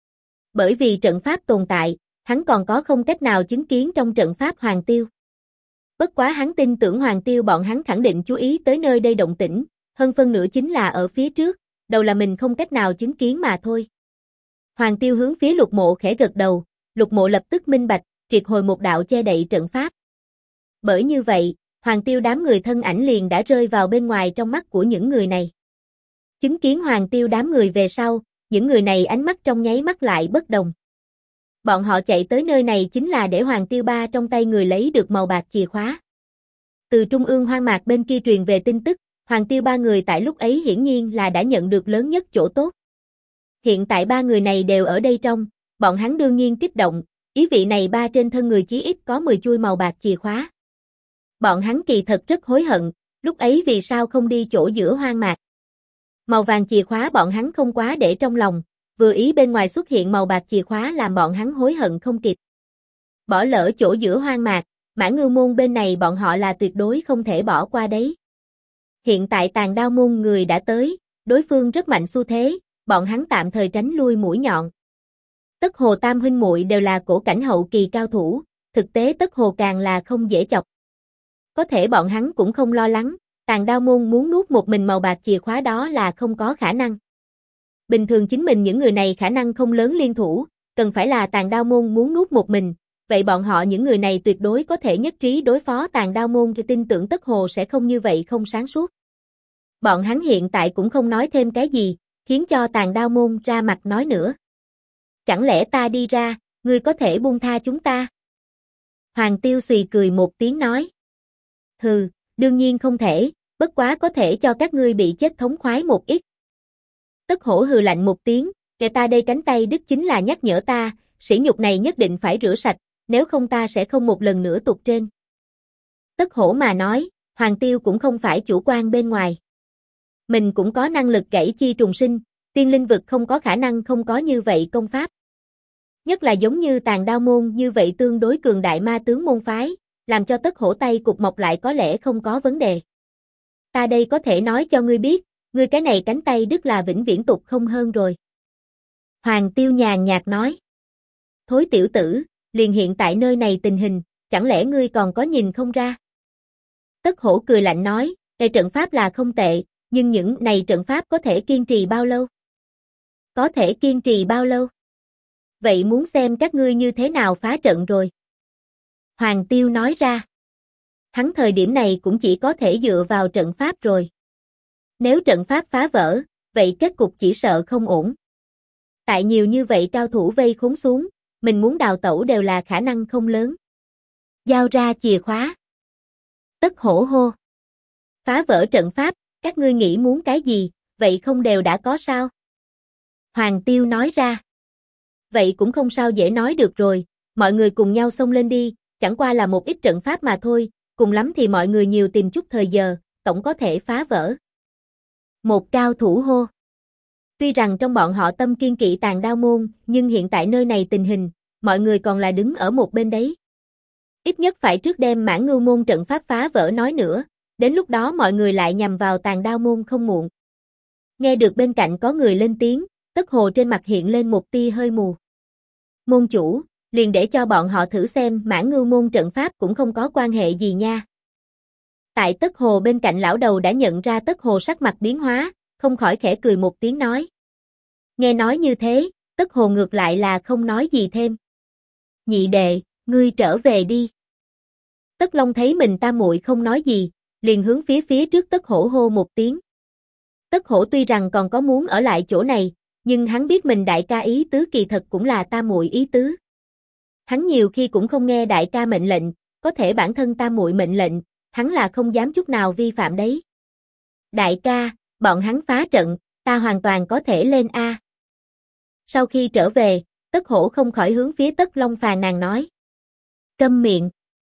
Bởi vì trận pháp tồn tại, hắn còn có không cách nào chứng kiến trong trận pháp Hoàng Tiêu. Bất quá hắn tin tưởng Hoàng Tiêu bọn hắn khẳng định chú ý tới nơi đây động tĩnh, hơn phân nửa chính là ở phía trước, đầu là mình không cách nào chứng kiến mà thôi. Hoàng Tiêu hướng phía Lục Mộ khẽ gật đầu, Lục Mộ lập tức minh bạch, triệt hồi một đạo che đậy trận pháp. Bởi như vậy, Hoàng Tiêu đám người thân ảnh liền đã rơi vào bên ngoài trong mắt của những người này. Chứng kiến Hoàng Tiêu đám người về sau, những người này ánh mắt trong nháy mắt lại bất đồng. Bọn họ chạy tới nơi này chính là để Hoàng Tiêu ba trong tay người lấy được màu bạc chìa khóa. Từ trung ương hoang mạc bên kia truyền về tin tức, Hoàng Tiêu ba người tại lúc ấy hiển nhiên là đã nhận được lớn nhất chỗ tốt. Hiện tại ba người này đều ở đây trong, bọn hắn đương nhiên kích động, ý vị này ba trên thân người chí ít có 10 chuôi màu bạc chìa khóa. Bọn hắn kỳ thật rất hối hận, lúc ấy vì sao không đi chỗ giữa hoang mạc. Màu vàng chìa khóa bọn hắn không quá để trong lòng, vừa ý bên ngoài xuất hiện màu bạc chìa khóa làm bọn hắn hối hận không kịp. Bỏ lỡ chỗ giữa hoang mạc, Mã Ngưu Môn bên này bọn họ là tuyệt đối không thể bỏ qua đấy. Hiện tại Tàn Đao Môn người đã tới, đối phương rất mạnh xu thế, bọn hắn tạm thời tránh lui mũi nhọn. Tất Hồ tam huynh muội đều là cổ cảnh hậu kỳ cao thủ, thực tế Tất Hồ càng là không dễ chọc. Có thể bọn hắn cũng không lo lắng, Tàn Đao Môn muốn nuốt một mình màu bạc chìa khóa đó là không có khả năng. Bình thường chính mình những người này khả năng không lớn liên thủ, cần phải là Tàn Đao Môn muốn nuốt một mình, vậy bọn họ những người này tuyệt đối có thể nhất trí đối phó Tàn Đao Môn, thì tin tưởng Tất Hồ sẽ không như vậy không sáng suốt. Bọn hắn hiện tại cũng không nói thêm cái gì, khiến cho Tàn Đao Môn ra mặt nói nữa. Chẳng lẽ ta đi ra, ngươi có thể buông tha chúng ta? Hoàng Tiêu xùy cười một tiếng nói. Hừ, đương nhiên không thể, bất quá có thể cho các ngươi bị chết thống khoái một ít. Tất Hổ hừ lạnh một tiếng, kẻ ta đây cánh tay đứt chính là nhắc nhở ta, sỉ nhục này nhất định phải rửa sạch, nếu không ta sẽ không một lần nữa tục trên. Tất Hổ mà nói, Hoàng Tiêu cũng không phải chủ quan bên ngoài. Mình cũng có năng lực gãy chi trùng sinh, tiên linh vực không có khả năng không có như vậy công pháp. Nhất là giống như Tàn Đao Môn như vậy tương đối cường đại ma tướng môn phái, làm cho Tất Hổ tay cục mọc lại có lẽ không có vấn đề. Ta đây có thể nói cho ngươi biết, ngươi cái này cánh tay đứt là vĩnh viễn tục không hơn rồi. Hoàng Tiêu nhàn nhạt nói. Thối tiểu tử, liền hiện tại nơi này tình hình, chẳng lẽ ngươi còn có nhìn không ra? Tất Hổ cười lạnh nói, trận pháp là không tệ, nhưng những này trận pháp có thể kiên trì bao lâu? Có thể kiên trì bao lâu? Vậy muốn xem các ngươi như thế nào phá trận rồi. Hoàng Tiêu nói ra. Hắn thời điểm này cũng chỉ có thể dựa vào trận pháp rồi. Nếu trận pháp phá vỡ, vậy kết cục chỉ sợ không ổn. Tại nhiều như vậy cao thủ vây khốn xuống, mình muốn đào tẩu đều là khả năng không lớn. Giao ra chìa khóa. Tất Hổ hô. Phá vỡ trận pháp, các ngươi nghĩ muốn cái gì, vậy không đều đã có sao? Hoàng Tiêu nói ra. Vậy cũng không sao dễ nói được rồi, mọi người cùng nhau xông lên đi, chẳng qua là một ít trận pháp mà thôi, cùng lắm thì mọi người nhiều tìm chút thời giờ, tổng có thể phá vỡ. Một cao thủ hô. Tuy rằng trong bọn họ tâm kiên kỵ Tàn Đao Môn, nhưng hiện tại nơi này tình hình, mọi người còn là đứng ở một bên đấy. Ít nhất phải trước đem Mãn Ngưu Môn trận pháp phá vỡ nói nữa, đến lúc đó mọi người lại nhằm vào Tàn Đao Môn không muộn. Nghe được bên cạnh có người lên tiếng, Tất Hồ trên mặt hiện lên một tia hơi mù. Môn chủ, liền để cho bọn họ thử xem Mãn Ngưu Môn trận pháp cũng không có quan hệ gì nha. Tại Tất Hồ bên cạnh lão đầu đã nhận ra Tất Hồ sắc mặt biến hóa, không khỏi khẽ cười một tiếng nói. Nghe nói như thế, Tất Hồ ngược lại là không nói gì thêm. Nhị đệ, ngươi trở về đi. Tất Long thấy mình tam muội không nói gì, liền hướng phía trước Tất Hổ hô một tiếng. Tất Hổ tuy rằng còn có muốn ở lại chỗ này, nhưng hắn biết mình đại ca ý tứ kỳ thật cũng là tam muội ý tứ. Hắn nhiều khi cũng không nghe đại ca mệnh lệnh, có thể bản thân tam muội mệnh lệnh, hắn là không dám chút nào vi phạm đấy. Đại ca, bọn hắn phá trận, ta hoàn toàn có thể lên a. Sau khi trở về, Tất Hổ không khỏi hướng phía Tất Long phàn nàn nói. Câm miệng.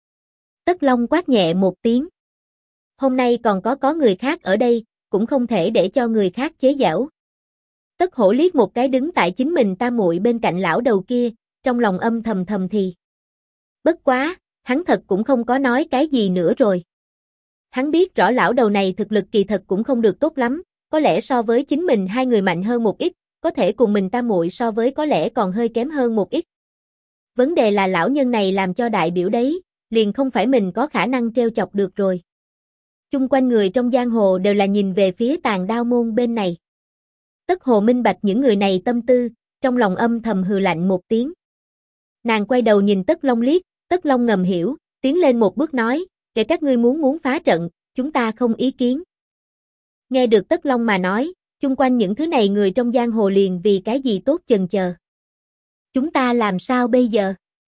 Tất Long quát nhẹ một tiếng. Hôm nay còn có người khác ở đây, cũng không thể để cho người khác chế giễu. Tất Hổ liếc một cái đứng tại chính mình tam muội bên cạnh lão đầu kia, trong lòng âm thầm thì. Bất quá, hắn thật cũng không có nói cái gì nữa rồi. Hắn biết rõ lão đầu này thực lực kỳ thật cũng không được tốt lắm, có lẽ so với chính mình hai người mạnh hơn một ít, có thể cùng mình tam muội so với có lẽ còn hơi kém hơn một ít. Vấn đề là lão nhân này làm cho đại biểu đấy, liền không phải mình có khả năng trêu chọc được rồi. Chung quanh người trong giang hồ đều là nhìn về phía Tàng Đao môn bên này. Tất Hồ minh bạch những người này tâm tư, trong lòng âm thầm hừ lạnh một tiếng. Nàng quay đầu nhìn Tất Long liếc, Tất Long ngầm hiểu, tiến lên một bước nói, kể các ngươi muốn phá trận, chúng ta không ý kiến. Nghe được Tất Long mà nói, chung quanh những thứ này người trong giang hồ liền vì cái gì tốt chần chờ. Chúng ta làm sao bây giờ?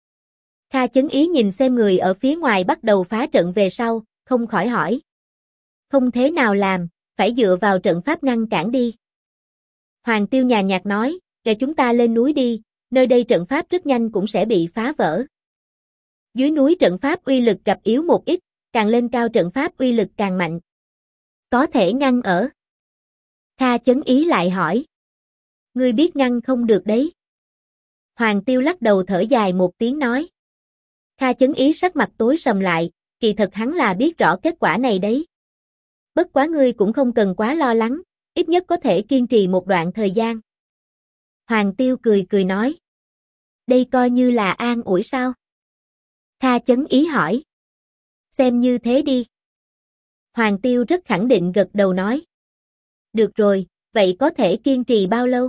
Kha Chấn Ý nhìn xem người ở phía ngoài bắt đầu phá trận về sau, không khỏi hỏi. Không thế nào làm, phải dựa vào trận pháp ngăn cản đi. Hoàng Tiêu nhàn nhạt nói, kể chúng ta lên núi đi, nơi đây trận pháp rất nhanh cũng sẽ bị phá vỡ. Dưới núi trận pháp uy lực gặp yếu một ít, càng lên cao trận pháp uy lực càng mạnh. Có thể ngăn ở. Kha Chấn Ý lại hỏi. Ngươi biết ngăn không được đấy. Hoàng Tiêu lắc đầu thở dài một tiếng nói. Kha Chấn Ý sắc mặt tối sầm lại, kỳ thật hắn là biết rõ kết quả này đấy. Bất quá ngươi cũng không cần quá lo lắng, ít nhất có thể kiên trì một đoạn thời gian. Hoàng Tiêu cười nói. Đây coi như là an ủi sao? Kha Chấn Ý hỏi. Xem như thế đi. Hoàng Tiêu rất khẳng định gật đầu nói. Được rồi, vậy có thể kiên trì bao lâu?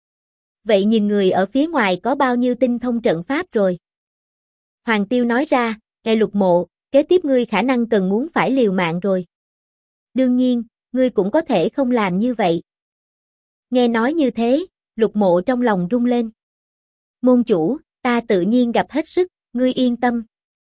Vậy nhìn người ở phía ngoài có bao nhiêu tinh thông trận pháp rồi? Hoàng Tiêu nói ra, nghe Lục Mộ, kế tiếp ngươi khả năng cần muốn phải liều mạng rồi. Đương nhiên, ngươi cũng có thể không làm như vậy. Nghe nói như thế, Lục Mộ trong lòng rung lên. Môn chủ, ta tự nhiên gặp hết sức, ngươi yên tâm.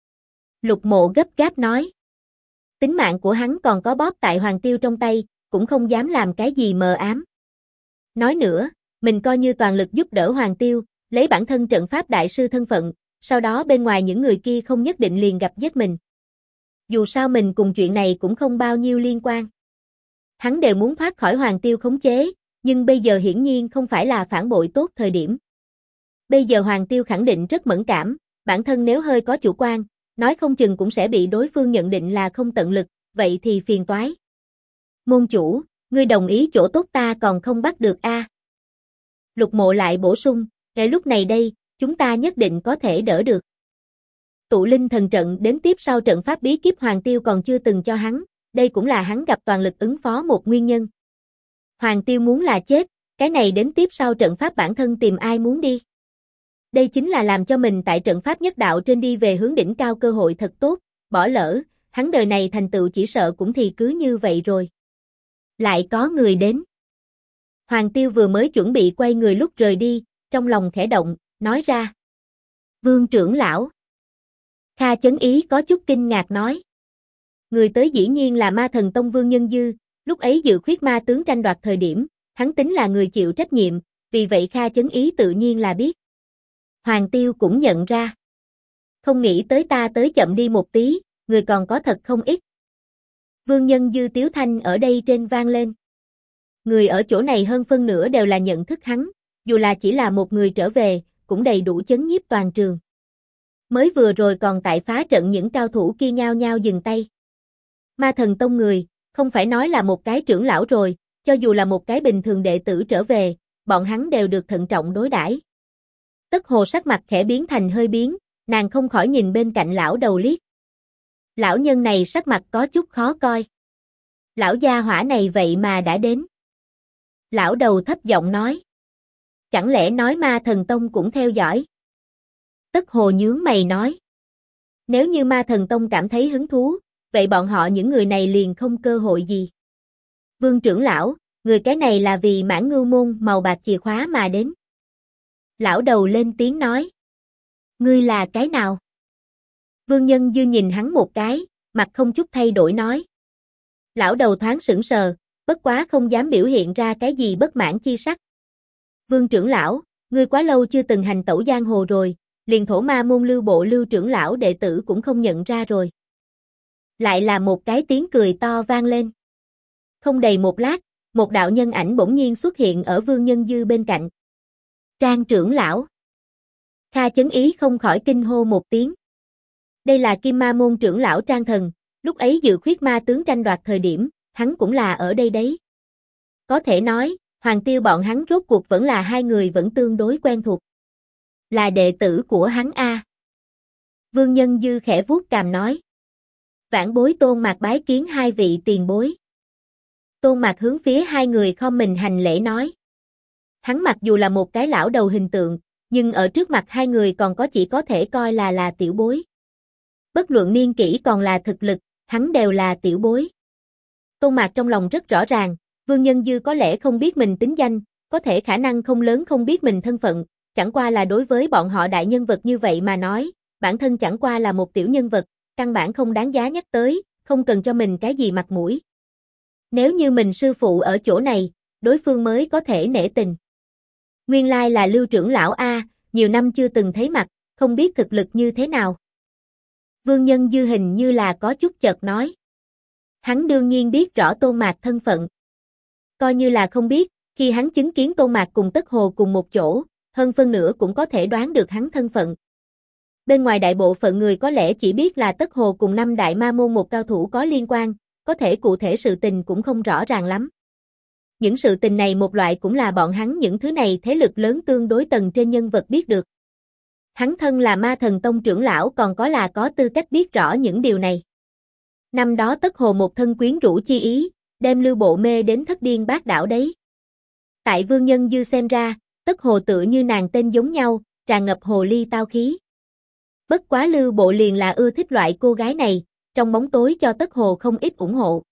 Lục Mộ gấp gáp nói. Tính mạng của hắn còn có bóp tại Hoàng Tiêu trong tay, cũng không dám làm cái gì mờ ám. Nói nữa, mình coi như toàn lực giúp đỡ Hoàng Tiêu, lấy bản thân trận pháp đại sư thân phận, sau đó bên ngoài những người kia không nhất định liền gặp giết mình. Dù sao mình cùng chuyện này cũng không bao nhiêu liên quan. Hắn đều muốn thoát khỏi Hoàng Tiêu khống chế, nhưng bây giờ hiển nhiên không phải là phản bội tốt thời điểm. Bây giờ Hoàng Tiêu khẳng định rất mẫn cảm, bản thân nếu hơi có chủ quan, nói không chừng cũng sẽ bị đối phương nhận định là không tận lực, vậy thì phiền toái. Môn chủ, ngươi đồng ý chỗ tốt ta còn không bắt được a. Lục Mộ lại bổ sung, ngay lúc này đây, chúng ta nhất định có thể đỡ được. Tụ linh thần trận đến tiếp sau trận pháp bí kíp Hoàng Tiêu còn chưa từng cho hắn, đây cũng là hắn gặp toàn lực ứng phó một nguyên nhân. Hoàng Tiêu muốn là chết, cái này đến tiếp sau trận pháp bản thân tìm ai muốn đi. Đây chính là làm cho mình tại trận pháp nhất đạo trên đi về hướng đỉnh cao cơ hội thật tốt, bỏ lỡ, hắn đời này thành tựu chỉ sợ cũng thì cứ như vậy rồi. Lại có người đến. Hoàng Tiêu vừa mới chuẩn bị quay người lúc rời đi, trong lòng khẽ động, nói ra. Vương trưởng lão. Kha Chấn Ý có chút kinh ngạc nói. Người tới dĩ nhiên là Ma Thần Tông Vương Nhân Dư, lúc ấy dự khuyết ma tướng tranh đoạt thời điểm, hắn tính là người chịu trách nhiệm, vì vậy Kha Chấn Ý tự nhiên là biết. Hoàng Tiêu cũng nhận ra. Không nghĩ tới ta tới chậm đi một tí, người còn có thật không ít. Vương Nhân Dư tiếu thanh ở đây trên vang lên. Người ở chỗ này hơn phân nửa đều là nhận thức hắn, dù là chỉ là một người trở về, cũng đầy đủ chấn nhiếp toàn trường. Mới vừa rồi còn tại phá trận những cao thủ kia nhao nhao dừng tay. Ma Thần Tông người, không phải nói là một cái trưởng lão rồi, cho dù là một cái bình thường đệ tử trở về, bọn hắn đều được thận trọng đối đãi. Tất Hồ sắc mặt khẽ biến thành hơi biến, nàng không khỏi nhìn bên cạnh lão đầu liếc. Lão nhân này sắc mặt có chút khó coi. Lão gia hỏa này vậy mà đã đến. Lão đầu thấp giọng nói. Chẳng lẽ nói Ma Thần Tông cũng theo dõi? Tất Hồ nhướng mày nói. Nếu như Ma Thần Tông cảm thấy hứng thú, vậy bọn họ những người này liền không cơ hội gì. Vương trưởng lão, người cái này là vì Mãn Ngưu môn màu bạc chìa khóa mà đến. Lão đầu lên tiếng nói. Ngươi là cái nào? Vương Nhân Dư nhìn hắn một cái, mặt không chút thay đổi nói. Lão đầu thoáng sững sờ, bất quá không dám biểu hiện ra cái gì bất mãn chi sắc. Vương trưởng lão, ngươi quá lâu chưa từng hành tẩu giang hồ rồi, liền Thổ Ma môn Lưu Bộ Lưu trưởng lão đệ tử cũng không nhận ra rồi. Lại là một cái tiếng cười to vang lên. Không đầy một lát, một đạo nhân ảnh bỗng nhiên xuất hiện ở Vương Nhân Dư bên cạnh. Trang trưởng lão. Kha Chấn Ý không khỏi kinh hô một tiếng. Đây là Kim Ma môn trưởng lão Trang Thần, lúc ấy dự khuyết ma tướng tranh đoạt thời điểm, hắn cũng là ở đây đấy. Có thể nói, Hoàng Tiêu bọn hắn rốt cuộc vẫn là hai người vẫn tương đối quen thuộc. Là đệ tử của hắn a. Vương Nhân Dư khẽ vuốt cằm nói. Vãn bối Tôn Mạc bái kiến hai vị tiền bối. Tôn Mạc hướng phía hai người khom mình hành lễ nói. Hắn mặc dù là một cái lão đầu hình tượng, nhưng ở trước mặt hai người còn chỉ có thể coi là tiểu bối. Bất luận niên kỷ còn là thực lực, hắn đều là tiểu bối. Tôn Mạc trong lòng rất rõ ràng, Vương Nhân Dư có lẽ không biết mình tính danh, có thể khả năng không lớn không biết mình thân phận, chẳng qua là đối với bọn họ đại nhân vật như vậy mà nói, bản thân chẳng qua là một tiểu nhân vật, căn bản không đáng giá nhắc tới, không cần cho mình cái gì mặt mũi. Nếu như mình sư phụ ở chỗ này, đối phương mới có thể nể tình. Nguyên lai là Lưu trưởng lão a, nhiều năm chưa từng thấy mặt, không biết thực lực như thế nào. Vương Nhân Dư hình như là có chút chợt nói. Hắn đương nhiên biết rõ Tôn Mạc thân phận. Coi như là không biết, khi hắn chứng kiến Tôn Mạc cùng Tất Hồ cùng một chỗ, hơn phân nửa cũng có thể đoán được hắn thân phận. Bên ngoài đại bộ phận người có lẽ chỉ biết là Tất Hồ cùng 5 đại ma môn một cao thủ có liên quan, có thể cụ thể sự tình cũng không rõ ràng lắm. Những sự tình này một loại cũng là bọn hắn những thứ này thế lực lớn tương đối tầng trên nhân vật biết được. Hắn thân là Ma Thần Tông trưởng lão còn có tư cách biết rõ những điều này. Năm đó Tất Hồ một thân quyến rũ chi ý, đem Lưu Bộ mê đến thất điên bát đảo đấy. Tại Vương Nhân Dư xem ra, Tất Hồ tựa như nàng tên giống nhau, tràn ngập hồ ly tao khí. Bất quá Lưu Bộ liền là ưa thích loại cô gái này, trong bóng tối cho Tất Hồ không ít ủng hộ.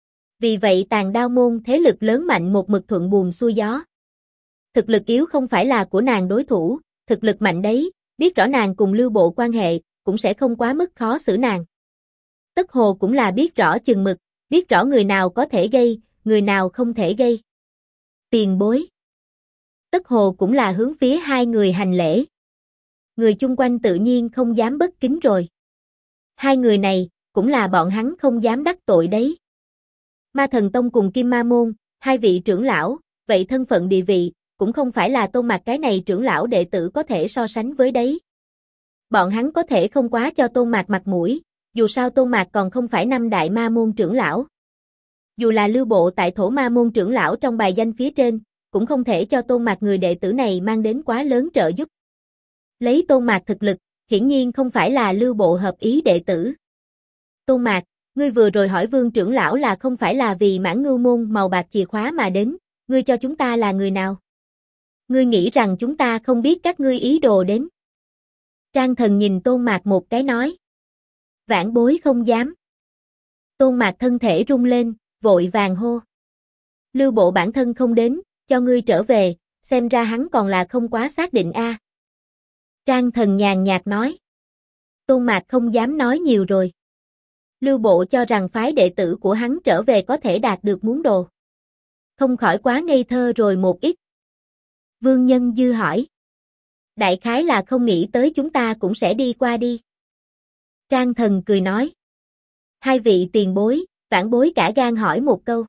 Vì vậy Tàn Đao môn thế lực lớn mạnh một mực thuận buồm xuôi gió. Thực lực yếu không phải là của nàng đối thủ, thực lực mạnh đấy, biết rõ nàng cùng Lưu Bộ quan hệ, cũng sẽ không quá mức khó xử nàng. Tất Hồ cũng là biết rõ chừng mực, biết rõ người nào có thể gây, người nào không thể gây. Tiền bối. Tất Hồ cũng là hướng phía hai người hành lễ. Người chung quanh tự nhiên không dám bất kính rồi. Hai người này, cũng là bọn hắn không dám đắc tội đấy. Ma Thần Tông cùng Kim Ma Môn, hai vị trưởng lão, vậy thân phận địa vị, cũng không phải là Tôn Mạc cái này trưởng lão đệ tử có thể so sánh với đấy. Bọn hắn có thể không quá cho Tôn Mạc mặt mũi, dù sao Tôn Mạc còn không phải 5 đại ma môn trưởng lão. Dù là Lưu Bộ tại Thổ Ma môn trưởng lão trong bài danh phía trên, cũng không thể cho Tôn Mạc người đệ tử này mang đến quá lớn trợ giúp. Lấy Tôn Mạc thực lực, hiển nhiên không phải là Lưu Bộ hợp ý đệ tử. Tôn Mạc, ngươi vừa rồi hỏi Vương trưởng lão là không phải là vì Mãn Ngưu môn màu bạc chìa khóa mà đến, ngươi cho chúng ta là người nào? Ngươi nghĩ rằng chúng ta không biết các ngươi ý đồ đến? Trang Thần nhìn Tôn Mạc một cái nói. Vãn bối không dám. Tôn Mạc thân thể rung lên, vội vàng hô. Lưu Bộ bản thân không đến, cho ngươi trở về, xem ra hắn còn là không quá xác định a. Trang Thần nhàn nhạt nói. Tôn Mạc không dám nói nhiều rồi. Lưu Bộ cho rằng phái đệ tử của hắn trở về có thể đạt được muốn đồ. Không khỏi quá ngây thơ rồi một ít. Vương Nhân Dư hỏi. Đại khái là không nghĩ tới chúng ta cũng sẽ đi qua đi. Trang Thần cười nói. Hai vị tiền bối, vãn bối cả gan hỏi một câu.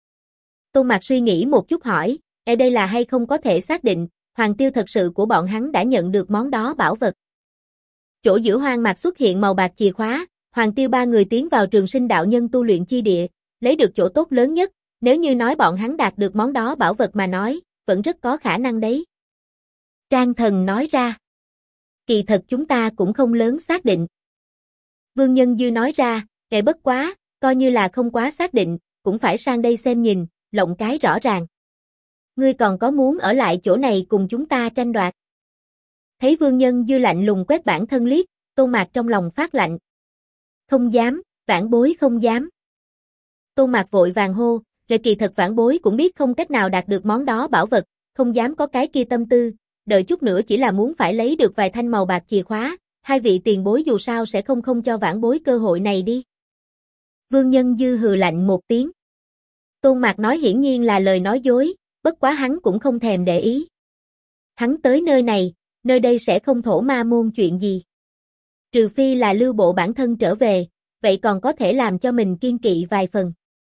Tôn Mạc suy nghĩ một chút hỏi, ở đây là hay không có thể xác định, Hoàng Tiêu thật sự của bọn hắn đã nhận được món đó bảo vật. Chỗ giữa hoang mạc xuất hiện màu bạc chìa khóa, Hoàng Tiêu ba người tiến vào Trường Sinh đạo nhân tu luyện chi địa, lấy được chỗ tốt lớn nhất, nếu như nói bọn hắn đạt được món đó bảo vật mà nói, vẫn rất có khả năng đấy. Trang Thần nói ra. Kỳ thật chúng ta cũng không lớn xác định. Vương Nhân Dư nói ra, kệ bất quá, coi như là không quá xác định, cũng phải sang đây xem nhìn, lộng cái rõ ràng. Ngươi còn có muốn ở lại chỗ này cùng chúng ta tranh đoạt? Thấy Vương Nhân Dư lạnh lùng quét bản thân liếc, Tôn Mạc trong lòng phát lạnh. Không dám, vãn bối không dám. Tôn Mạc vội vàng hô, kỳ thật vãn bối cũng biết không cách nào đạt được món đó bảo vật, không dám có cái kia tâm tư, đợi chút nữa chỉ là muốn phải lấy được vài thanh màu bạc chìa khóa, hai vị tiền bối dù sao sẽ không cho vãn bối cơ hội này đi. Vương Nhân Dư hừ lạnh một tiếng. Tôn Mạc nói hiển nhiên là lời nói dối, bất quá hắn cũng không thèm để ý. Hắn tới nơi đây sẽ không thổ ma môn chuyện gì. Trừ phi là Lưu Bộ bản thân trở về, vậy còn có thể làm cho mình kiên kỵ vài phần.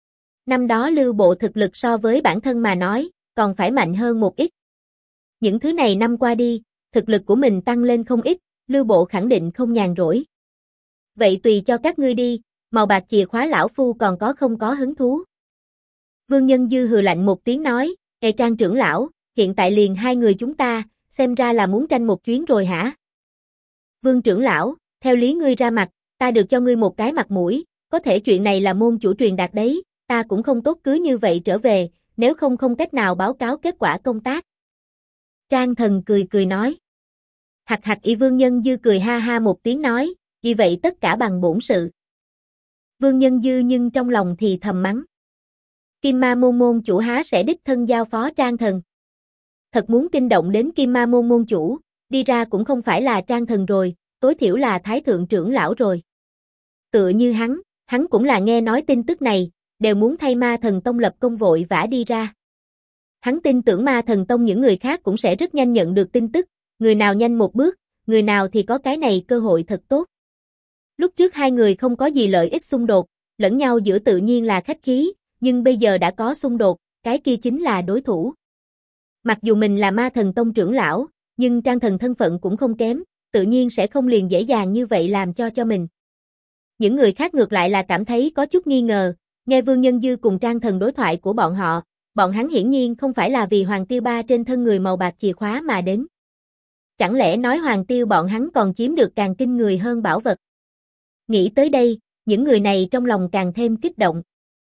Năm đó Lưu Bộ thực lực so với bản thân mà nói, còn phải mạnh hơn một ít. Những thứ này năm qua đi, thực lực của mình tăng lên không ít, Lưu Bộ khẳng định không nhàn rỗi. Vậy tùy cho các ngươi đi, màu bạc chìa khóa lão phu còn không có hứng thú. Vương Nhân Dư hừ lạnh một tiếng nói, Trang trưởng lão, hiện tại liền hai người chúng ta, xem ra là muốn tranh một chuyến rồi hả? Vương trưởng lão, theo lý ngươi ra mặt, ta được cho ngươi một cái mặt mũi, có thể chuyện này là môn chủ truyền đạt đấy, ta cũng không tốt cứ như vậy trở về, nếu không cách nào báo cáo kết quả công tác. Trang Thần cười nói. Hạc Y Vương Nhân Dư cười ha ha một tiếng nói, vì vậy tất cả bằng bổn sự. Vương Nhân Dư nhưng trong lòng thì thầm mắng. Kim Ma môn môn chủ há sẽ đích thân giao phó Trang Thần. Thật muốn kinh động đến Kim Ma môn môn chủ, đi ra cũng không phải là Trang Thần rồi, tối thiểu là Thái thượng trưởng lão rồi. Tựa như hắn cũng là nghe nói tin tức này, đều muốn thay Ma Thần Tông lập công vội vã đi ra. Hắn tin tưởng Ma Thần Tông những người khác cũng sẽ rất nhanh nhận được tin tức, người nào nhanh một bước, người nào thì có cái này cơ hội thật tốt. Lúc trước hai người không có gì lợi ích xung đột, lẫn nhau giữa tự nhiên là khách khí, nhưng bây giờ đã có xung đột, cái kia chính là đối thủ. Mặc dù mình là Ma Thần Tông trưởng lão, nhưng Trang Thần thân phận cũng không kém, tự nhiên sẽ không liền dễ dàng như vậy làm cho mình. Những người khác ngược lại là cảm thấy có chút nghi ngờ, nghe Vương Nhân Dư cùng Trang Thần đối thoại của bọn họ, bọn hắn hiển nhiên không phải là vì Hoàng Tiêu Ba trên thân người màu bạc chìa khóa mà đến. Chẳng lẽ nói Hoàng Tiêu bọn hắn còn chiếm được càng kinh người hơn bảo vật? Nghĩ tới đây, những người này trong lòng càng thêm kích động.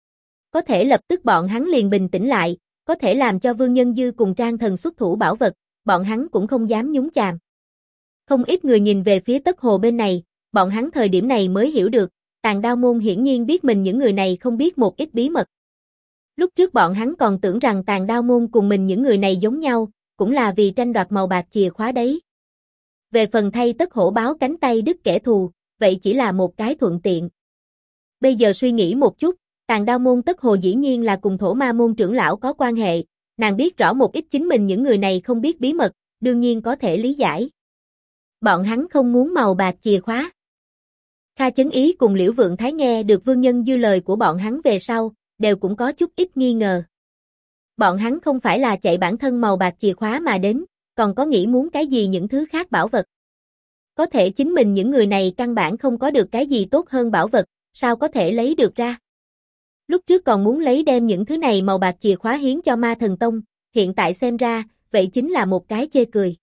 Có thể lập tức bọn hắn liền bình tĩnh lại, có thể làm cho Vương Nhân Dư cùng Trang Thần xuất thủ bảo vật, bọn hắn cũng không dám nhúng chàm. Không ít người nhìn về phía Tất Hồ bên này, bọn hắn thời điểm này mới hiểu được, Tàn Đao môn hiển nhiên biết mình những người này không biết một ít bí mật. Lúc trước bọn hắn còn tưởng rằng Tàn Đao môn cùng mình những người này giống nhau, cũng là vì tranh đoạt màu bạc chìa khóa đấy. Về phần thay Tất Hổ báo cánh tay đứt kẻ thù, vậy chỉ là một cái thuận tiện. Bây giờ suy nghĩ một chút, Tàn Đao môn Tất Hồ dĩ nhiên là cùng Thổ Ma môn trưởng lão có quan hệ, nàng biết rõ một ít chính mình những người này không biết bí mật, đương nhiên có thể lý giải. Bọn hắn không muốn màu bạc chìa khóa. Kha Chấn Ý cùng Liễu Vượng Thái nghe được Vương Nhân Dư lời của bọn hắn về sau, đều cũng có chút ít nghi ngờ. Bọn hắn không phải là chạy bản thân màu bạc chìa khóa mà đến, còn có nghĩ muốn cái gì những thứ khác bảo vật. Có thể chính mình những người này căn bản không có được cái gì tốt hơn bảo vật, sao có thể lấy được ra. Lúc trước còn muốn lấy đem những thứ này màu bạc chìa khóa hiến cho Ma Thần Tông, hiện tại xem ra, vậy chính là một cái chê cười.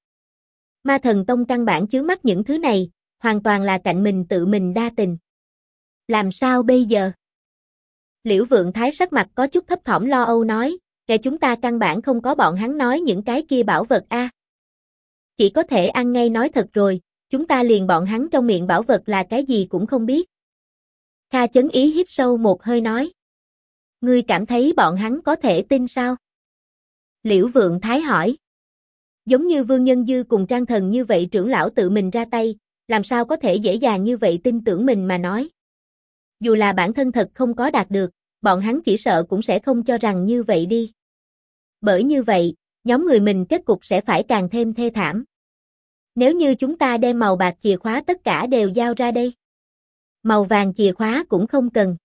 Ma Thần Tông căn bản chứa mắt những thứ này, hoàn toàn là cạnh mình tự mình đa tình. Làm sao bây giờ? Liễu Vượng Thái sắc mặt có chút thấp thỏm lo âu nói, chúng ta căn bản không có bọn hắn nói những cái kia bảo vật a. Chỉ có thể ăn ngay nói thật rồi, chúng ta liền bọn hắn trong miệng bảo vật là cái gì cũng không biết. Kha Chấn Ý hít sâu một hơi nói. Ngươi cảm thấy bọn hắn có thể tin sao? Liễu Vượng Thái hỏi. Giống như Vương Nhân Dư cùng Trang Thần như vậy trưởng lão tự mình ra tay, làm sao có thể dễ dàng như vậy tin tưởng mình mà nói. Dù là bản thân thật không có đạt được, bọn hắn chỉ sợ cũng sẽ không cho rằng như vậy đi. Bởi như vậy, nhóm người mình kết cục sẽ phải càng thêm thê thảm. Nếu như chúng ta đem màu bạc chìa khóa tất cả đều giao ra đây. Màu vàng chìa khóa cũng không cần.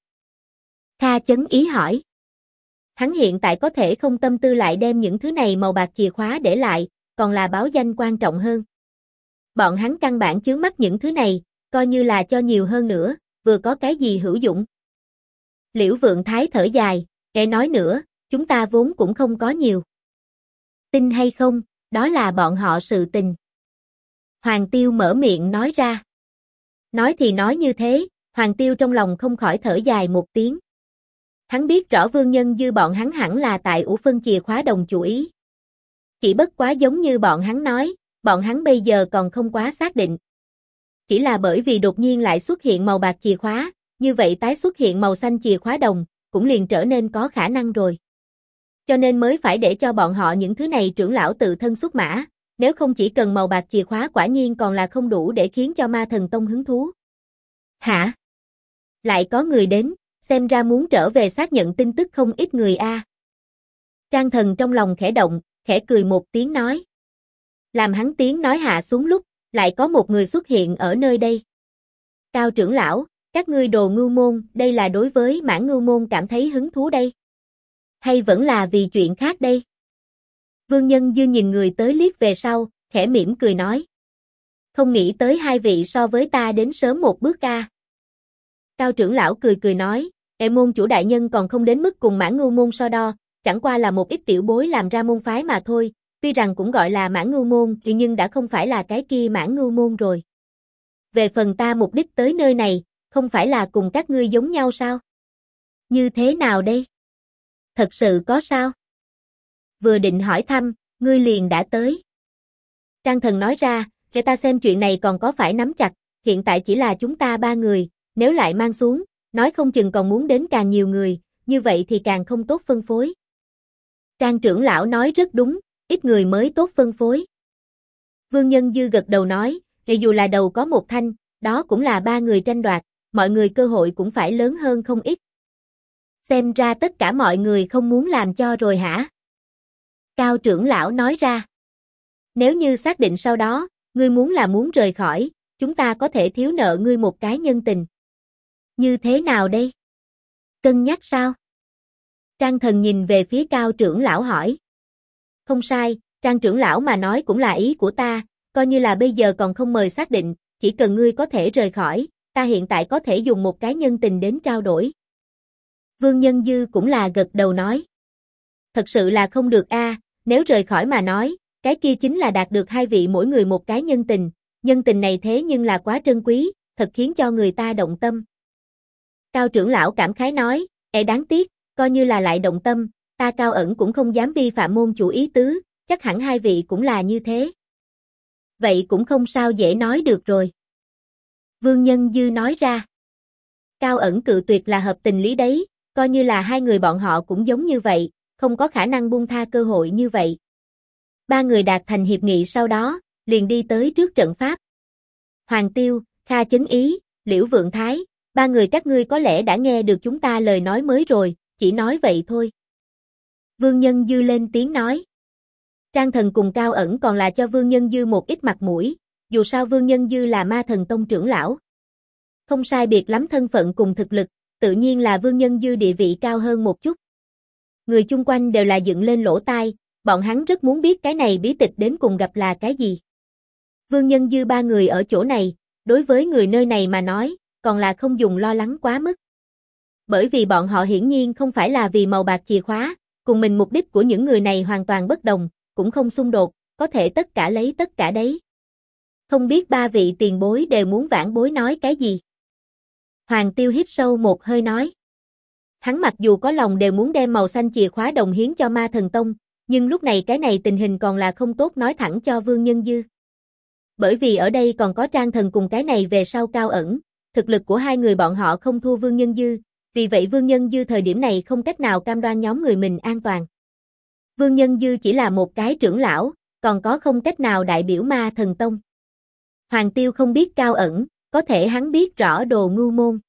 Kha Chấn Ý hỏi. Hắn hiện tại có thể không tâm tư lại đem những thứ này màu bạc chìa khóa để lại, còn là báo danh quan trọng hơn. Bọn hắn căn bản chướng mắt những thứ này, coi như là cho nhiều hơn nữa, vừa có cái gì hữu dụng. Liễu Vượng Thái thở dài, nói nữa, chúng ta vốn cũng không có nhiều. Tin hay không, đó là bọn họ sự tình. Hoàng Tiêu mở miệng nói ra. Nói thì nói như thế, Hoàng Tiêu trong lòng không khỏi thở dài một tiếng. Hắn biết rõ Vương Nhân Dư bọn hắn hẳn là tại ủ phân chìa khóa đồng chủ ý. Chỉ bất quá giống như bọn hắn nói, bọn hắn bây giờ còn không quá xác định. Chỉ là bởi vì đột nhiên lại xuất hiện màu bạc chìa khóa, như vậy tái xuất hiện màu xanh chìa khóa đồng, cũng liền trở nên có khả năng rồi. Cho nên mới phải để cho bọn họ những thứ này trưởng lão tự thân xuất mã, nếu không chỉ cần màu bạc chìa khóa quả nhiên còn là không đủ để khiến cho Ma Thần Tông hứng thú. Hả? Lại có người đến, xem ra muốn trở về xác nhận tin tức không ít người a. Trang Thần trong lòng khẽ động, khẽ cười một tiếng nói. Làm hắn tiếng nói hạ xuống lúc, lại có một người xuất hiện ở nơi đây. Cao trưởng lão, các ngươi Đồ Ngưu Môn, đây là đối với Mãn Ngưu Môn cảm thấy hứng thú đây? Hay vẫn là vì chuyện khác đây? Vương Nhân Dư nhìn người tới liếc về sau, khẽ mỉm cười nói. Không nghĩ tới hai vị so với ta đến sớm một bước ca. Cao trưởng lão cười cười nói, môn chủ đại nhân còn không đến mức cùng Mãn Ngưu Môn so đo, chẳng qua là một ít tiểu bối làm ra môn phái mà thôi, tuy rằng cũng gọi là Mãn Ngưu Môn nhưng đã không phải là cái kia Mãn Ngưu Môn rồi. Về phần ta mục đích tới nơi này, không phải là cùng các ngươi giống nhau sao? Như thế nào đây? Thật sự có sao? Vừa định hỏi thăm, ngươi liền đã tới. Trang Thần nói ra, để ta xem chuyện này còn có phải nắm chặt, hiện tại chỉ là chúng ta ba người, nếu lại mang xuống, nói không chừng còn muốn đến càng nhiều người, như vậy thì càng không tốt phân phối. Trang trưởng lão nói rất đúng, ít người mới tốt phân phối. Vương Nhân Dư gật đầu nói, dù là đầu có một thanh, đó cũng là ba người tranh đoạt, mọi người cơ hội cũng phải lớn hơn không ít. Xem ra tất cả mọi người không muốn làm cho rồi hả? Cao trưởng lão nói ra. Nếu như xác định sau đó, ngươi muốn rời khỏi, chúng ta có thể thiếu nợ ngươi một cái nhân tình. Như thế nào đây? Cân nhắc sao? Trang Thần nhìn về phía Cao trưởng lão hỏi. Không sai, Trang trưởng lão mà nói cũng là ý của ta, coi như là bây giờ còn không mời xác định, chỉ cần ngươi có thể rời khỏi, ta hiện tại có thể dùng một cái nhân tình đến trao đổi. Vương Nhân Dư cũng là gật đầu nói. Thật sự là không được a, nếu rời khỏi mà nói, cái kia chính là đạt được hai vị mỗi người một cái nhân tình này thế nhưng là quá trân quý, thật khiến cho người ta động tâm. Cao trưởng lão cảm khái nói, đáng tiếc, coi như là lại động tâm, ta Cao Ẩn cũng không dám vi phạm môn chủ ý tứ, chắc hẳn hai vị cũng là như thế. Vậy cũng không sao dễ nói được rồi. Vương Nhân Dư nói ra. Cao Ẩn cự tuyệt là hợp tình lý đấy, coi như là hai người bọn họ cũng giống như vậy, không có khả năng buông tha cơ hội như vậy. Ba người đạt thành hiệp nghị sau đó, liền đi tới trước trận pháp. Hoàng Tiêu, Kha Chấn Ý, Liễu Vượng Thái, ba người các ngươi có lẽ đã nghe được chúng ta lời nói mới rồi, chỉ nói vậy thôi. Vương Nhân Dư lên tiếng nói. Trang Thần cùng Cao Ẩn còn là cho Vương Nhân Dư một ít mặt mũi, dù sao Vương Nhân Dư là Ma Thần Tông trưởng lão. Không sai biệt lắm thân phận cùng thực lực, tự nhiên là Vương Nhân Dư địa vị cao hơn một chút. Người chung quanh đều là dựng lên lỗ tai, bọn hắn rất muốn biết cái này bí tịch đến cùng gặp là cái gì. Vương Nhân Dư ba người ở chỗ này, đối với người nơi này mà nói, còn là không dùng lo lắng quá mức. Bởi vì bọn họ hiển nhiên không phải là vì màu bạc chìa khóa, cùng mình mục đích của những người này hoàn toàn bất đồng, cũng không xung đột, có thể tất cả lấy tất cả đấy. Không biết ba vị tiền bối đều muốn vãn bối nói cái gì. Hoàng Tiêu hít sâu một hơi nói. Hắn mặc dù có lòng đều muốn đem màu xanh chìa khóa đồng hiến cho Ma Thần Tông, nhưng lúc này cái này tình hình còn là không tốt nói thẳng cho Vương Nhân Dư. Bởi vì ở đây còn có Trang Thần cùng cái này về sau Cao Ẩn, thực lực của hai người bọn họ không thua Vương Nhân Dư, vì vậy Vương Nhân Dư thời điểm này không cách nào cam đoan nhóm người mình an toàn. Vương Nhân Dư chỉ là một cái trưởng lão, còn có không cách nào đại biểu Ma Thần Tông. Hoàng Tiêu không biết Cao Ẩn, có thể hắn biết rõ Đồ Ngưu Môn.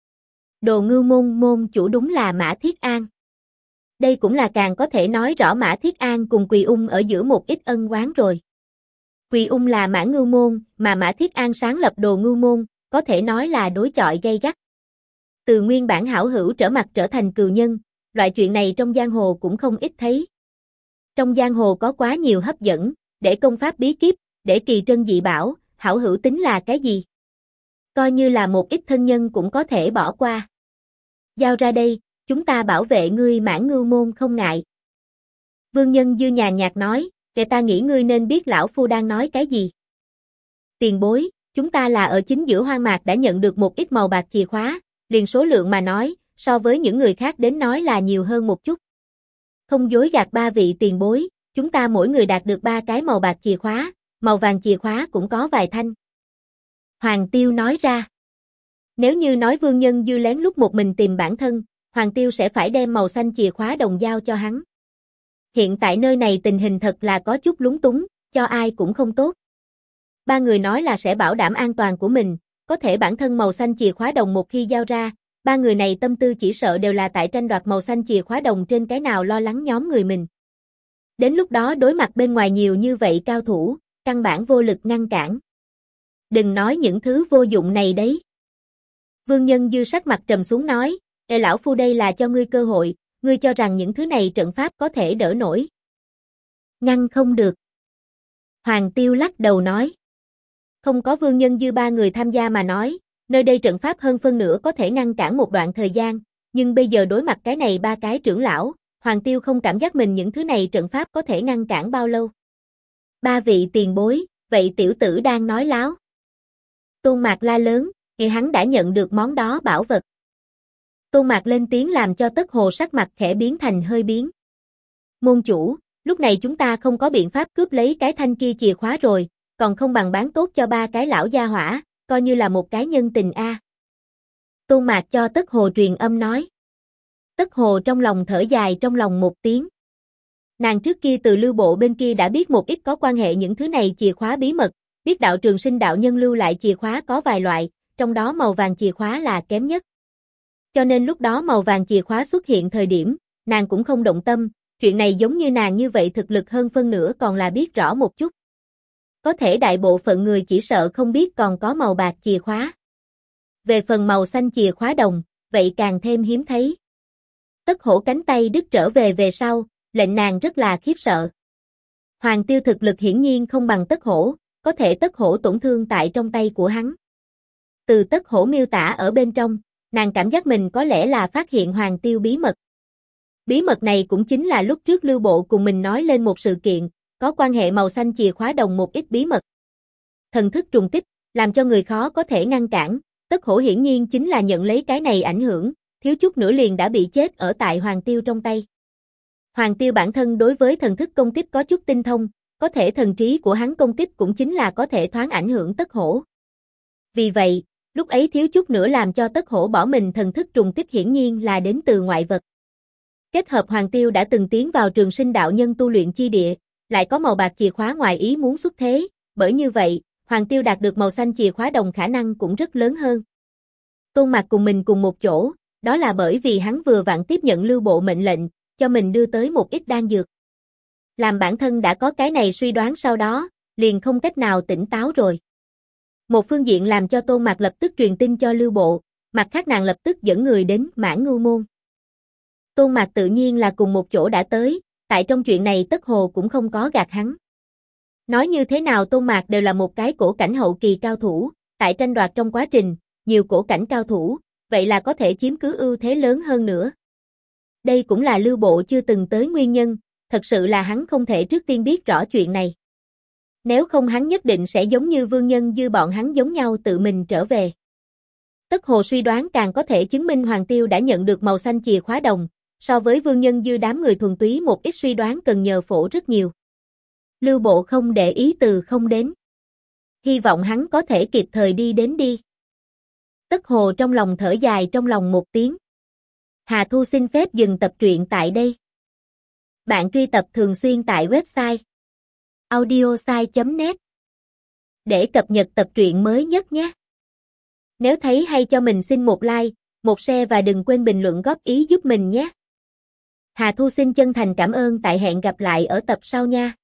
Đồ Ngưu Môn môn chủ đúng là Mã Thiết An. Đây cũng là càng có thể nói rõ Mã Thiết An cùng Quỳ Ung ở giữa một ít ân oán rồi. Quỳ Ung là Mãn Ngưu Môn, mà Mã Thiết An sáng lập Đồ Ngưu Môn, có thể nói là đối chọi gay gắt. Từ nguyên bản hảo hữu trở mặt trở thành cừu nhân, loại chuyện này trong giang hồ cũng không ít thấy. Trong giang hồ có quá nhiều hấp dẫn, để công pháp bí kíp, để kỳ trân dị bảo, hảo hữu tính là cái gì? Coi như là một ít thân nhân cũng có thể bỏ qua. Giao ra đây, chúng ta bảo vệ ngươi Mãn Ngưu Môn không ngại. Vương Nhân Dư nhàn nhạt nói, để ta nghĩ ngươi nên biết lão phu đang nói cái gì. Tiền bối, chúng ta là ở chính giữa hoang mạc đã nhận được một ít màu bạc chìa khóa, liền số lượng mà nói, so với những người khác đến nói là nhiều hơn một chút. Không dối gạt ba vị tiền bối, chúng ta mỗi người đạt được 3 cái màu bạc chìa khóa, màu vàng chìa khóa cũng có vài thanh. Hoàng Tiêu nói ra. Nếu như nói Vương Nhân Dư lén lút một mình tìm bản thân, Hoàng Tiêu sẽ phải đem màu xanh chìa khóa đồng giao cho hắn. Hiện tại nơi này tình hình thật là có chút lúng túng, cho ai cũng không tốt. Ba người nói là sẽ bảo đảm an toàn của mình, có thể bản thân màu xanh chìa khóa đồng một khi giao ra, ba người này tâm tư chỉ sợ đều là tại tranh đoạt màu xanh chìa khóa đồng trên cái nào lo lắng nhóm người mình. Đến lúc đó đối mặt bên ngoài nhiều như vậy cao thủ, căn bản vô lực ngăn cản. Đừng nói những thứ vô dụng này đấy. Vương Nhân Dư sắc mặt trầm xuống nói, Ê lão phu đây là cho ngươi cơ hội, ngươi cho rằng những thứ này trận pháp có thể đỡ nổi. Ngăn không được. Hoàng Tiêu lắc đầu nói. Không có Vương Nhân Dư ba người tham gia mà nói, nơi đây trận pháp hơn phân nửa có thể ngăn cản một đoạn thời gian, nhưng bây giờ đối mặt cái này ba cái trưởng lão, Hoàng Tiêu không cảm giác mình những thứ này trận pháp có thể ngăn cản bao lâu. Ba vị tiền bối, vậy tiểu tử đang nói láo. Tôn Mạc la lớn, vì hắn đã nhận được món đó bảo vật. Tôn Mạc lên tiếng làm cho Tất Hồ sắc mặt khẽ biến thành hơi biến. Môn chủ, lúc này chúng ta không có biện pháp cướp lấy cái thanh kia chìa khóa rồi, còn không bằng bán tốt cho ba cái lão gia hỏa, coi như là một cái nhân tình a. Tôn Mạc cho Tất Hồ truyền âm nói. Tất Hồ trong lòng thở dài trong lòng một tiếng. Nàng trước kia từ Lưu Bộ bên kia đã biết một ít có quan hệ những thứ này chìa khóa bí mật, biết đạo Trường Sinh đạo nhân lưu lại chìa khóa có vài loại, trong đó màu vàng chìa khóa là kém nhất. Cho nên lúc đó màu vàng chìa khóa xuất hiện thời điểm, nàng cũng không động tâm, chuyện này giống như nàng như vậy thực lực hơn phân nửa còn là biết rõ một chút. Có thể đại bộ phận người chỉ sợ không biết còn có màu bạc chìa khóa. Về phần màu xanh chìa khóa đồng, vậy càng thêm hiếm thấy. Tất Hổ cánh tay đứt trở về sau, lệnh nàng rất là khiếp sợ. Hoàng Tiêu thực lực hiển nhiên không bằng Tất Hổ, có thể Tất Hổ tổn thương tại trong tay của hắn. Từ Tất Hổ miêu tả ở bên trong, nàng cảm giác mình có lẽ là phát hiện Hoàng Tiêu bí mật. Bí mật này cũng chính là lúc trước Lưu Bộ cùng mình nói lên một sự kiện, có quan hệ màu xanh chìa khóa đồng một ít bí mật. Thần thức trùng kích, làm cho người khó có thể ngăn cản, Tất Hổ hiển nhiên chính là nhận lấy cái này ảnh hưởng, thiếu chút nữa liền đã bị chết ở tại Hoàng Tiêu trong tay. Hoàng Tiêu bản thân đối với thần thức công kích có chút tinh thông, có thể thần trí của hắn công kích cũng chính là có thể thoáng ảnh hưởng Tất Hổ. Vì vậy, lúc ấy thiếu chút nữa làm cho Tất Hổ bỏ mình thần thức trùng kích hiển nhiên là đến từ ngoại vật. Kết hợp Hoàng Tiêu đã từng tiến vào Trường Sinh đạo nhân tu luyện chi địa, lại có màu bạc chìa khóa ngoài ý muốn xuất thế, bởi như vậy, Hoàng Tiêu đạt được màu xanh chìa khóa đồng khả năng cũng rất lớn hơn. Tôn Mạc cùng mình cùng một chỗ, đó là bởi vì hắn vừa vặn tiếp nhận Lưu Bộ mệnh lệnh, cho mình đưa tới một ít đan dược. Làm bản thân đã có cái này suy đoán sau đó, liền không cách nào tỉnh táo rồi. Một phương diện làm cho Tôn Mạc lập tức truyền tin cho Lưu Bộ, mặt khác nàng lập tức dẫn người đến Mãn Ngưu Môn. Tôn Mạc tự nhiên là cùng một chỗ đã tới, tại trong chuyện này Tất Hồ cũng không có gạt hắn. Nói như thế nào Tôn Mạc đều là một cái cổ cảnh hậu kỳ cao thủ, tại tranh đoạt trong quá trình, nhiều cổ cảnh cao thủ, vậy là có thể chiếm cứ ưu thế lớn hơn nữa. Đây cũng là Lưu Bộ chưa từng tới nguyên nhân, thật sự là hắn không thể trước tiên biết rõ chuyện này. Nếu không hắn nhất định sẽ giống như Vương Nhân Dư bọn hắn giống nhau tự mình trở về. Tất Hồ suy đoán càng có thể chứng minh Hoàng Tiêu đã nhận được màu xanh chìa khóa đồng, so với Vương Nhân Dư đám người thuần túy một ít suy đoán cần nhờ phổ rất nhiều. Lưu Bộ không để ý từ không đến. Hy vọng hắn có thể kịp thời đi đến đi. Tất Hồ trong lòng thở dài trong lòng một tiếng. Hà Thu xin phép dừng tập truyện tại đây. Bạn truy tập thường xuyên tại website audiosai.net để cập nhật tập truyện mới nhất nhé. Nếu thấy hay cho mình xin một like, một share và đừng quên bình luận góp ý giúp mình nhé. Hà Thu xin chân thành cảm ơn tại hẹn gặp lại ở tập sau nha.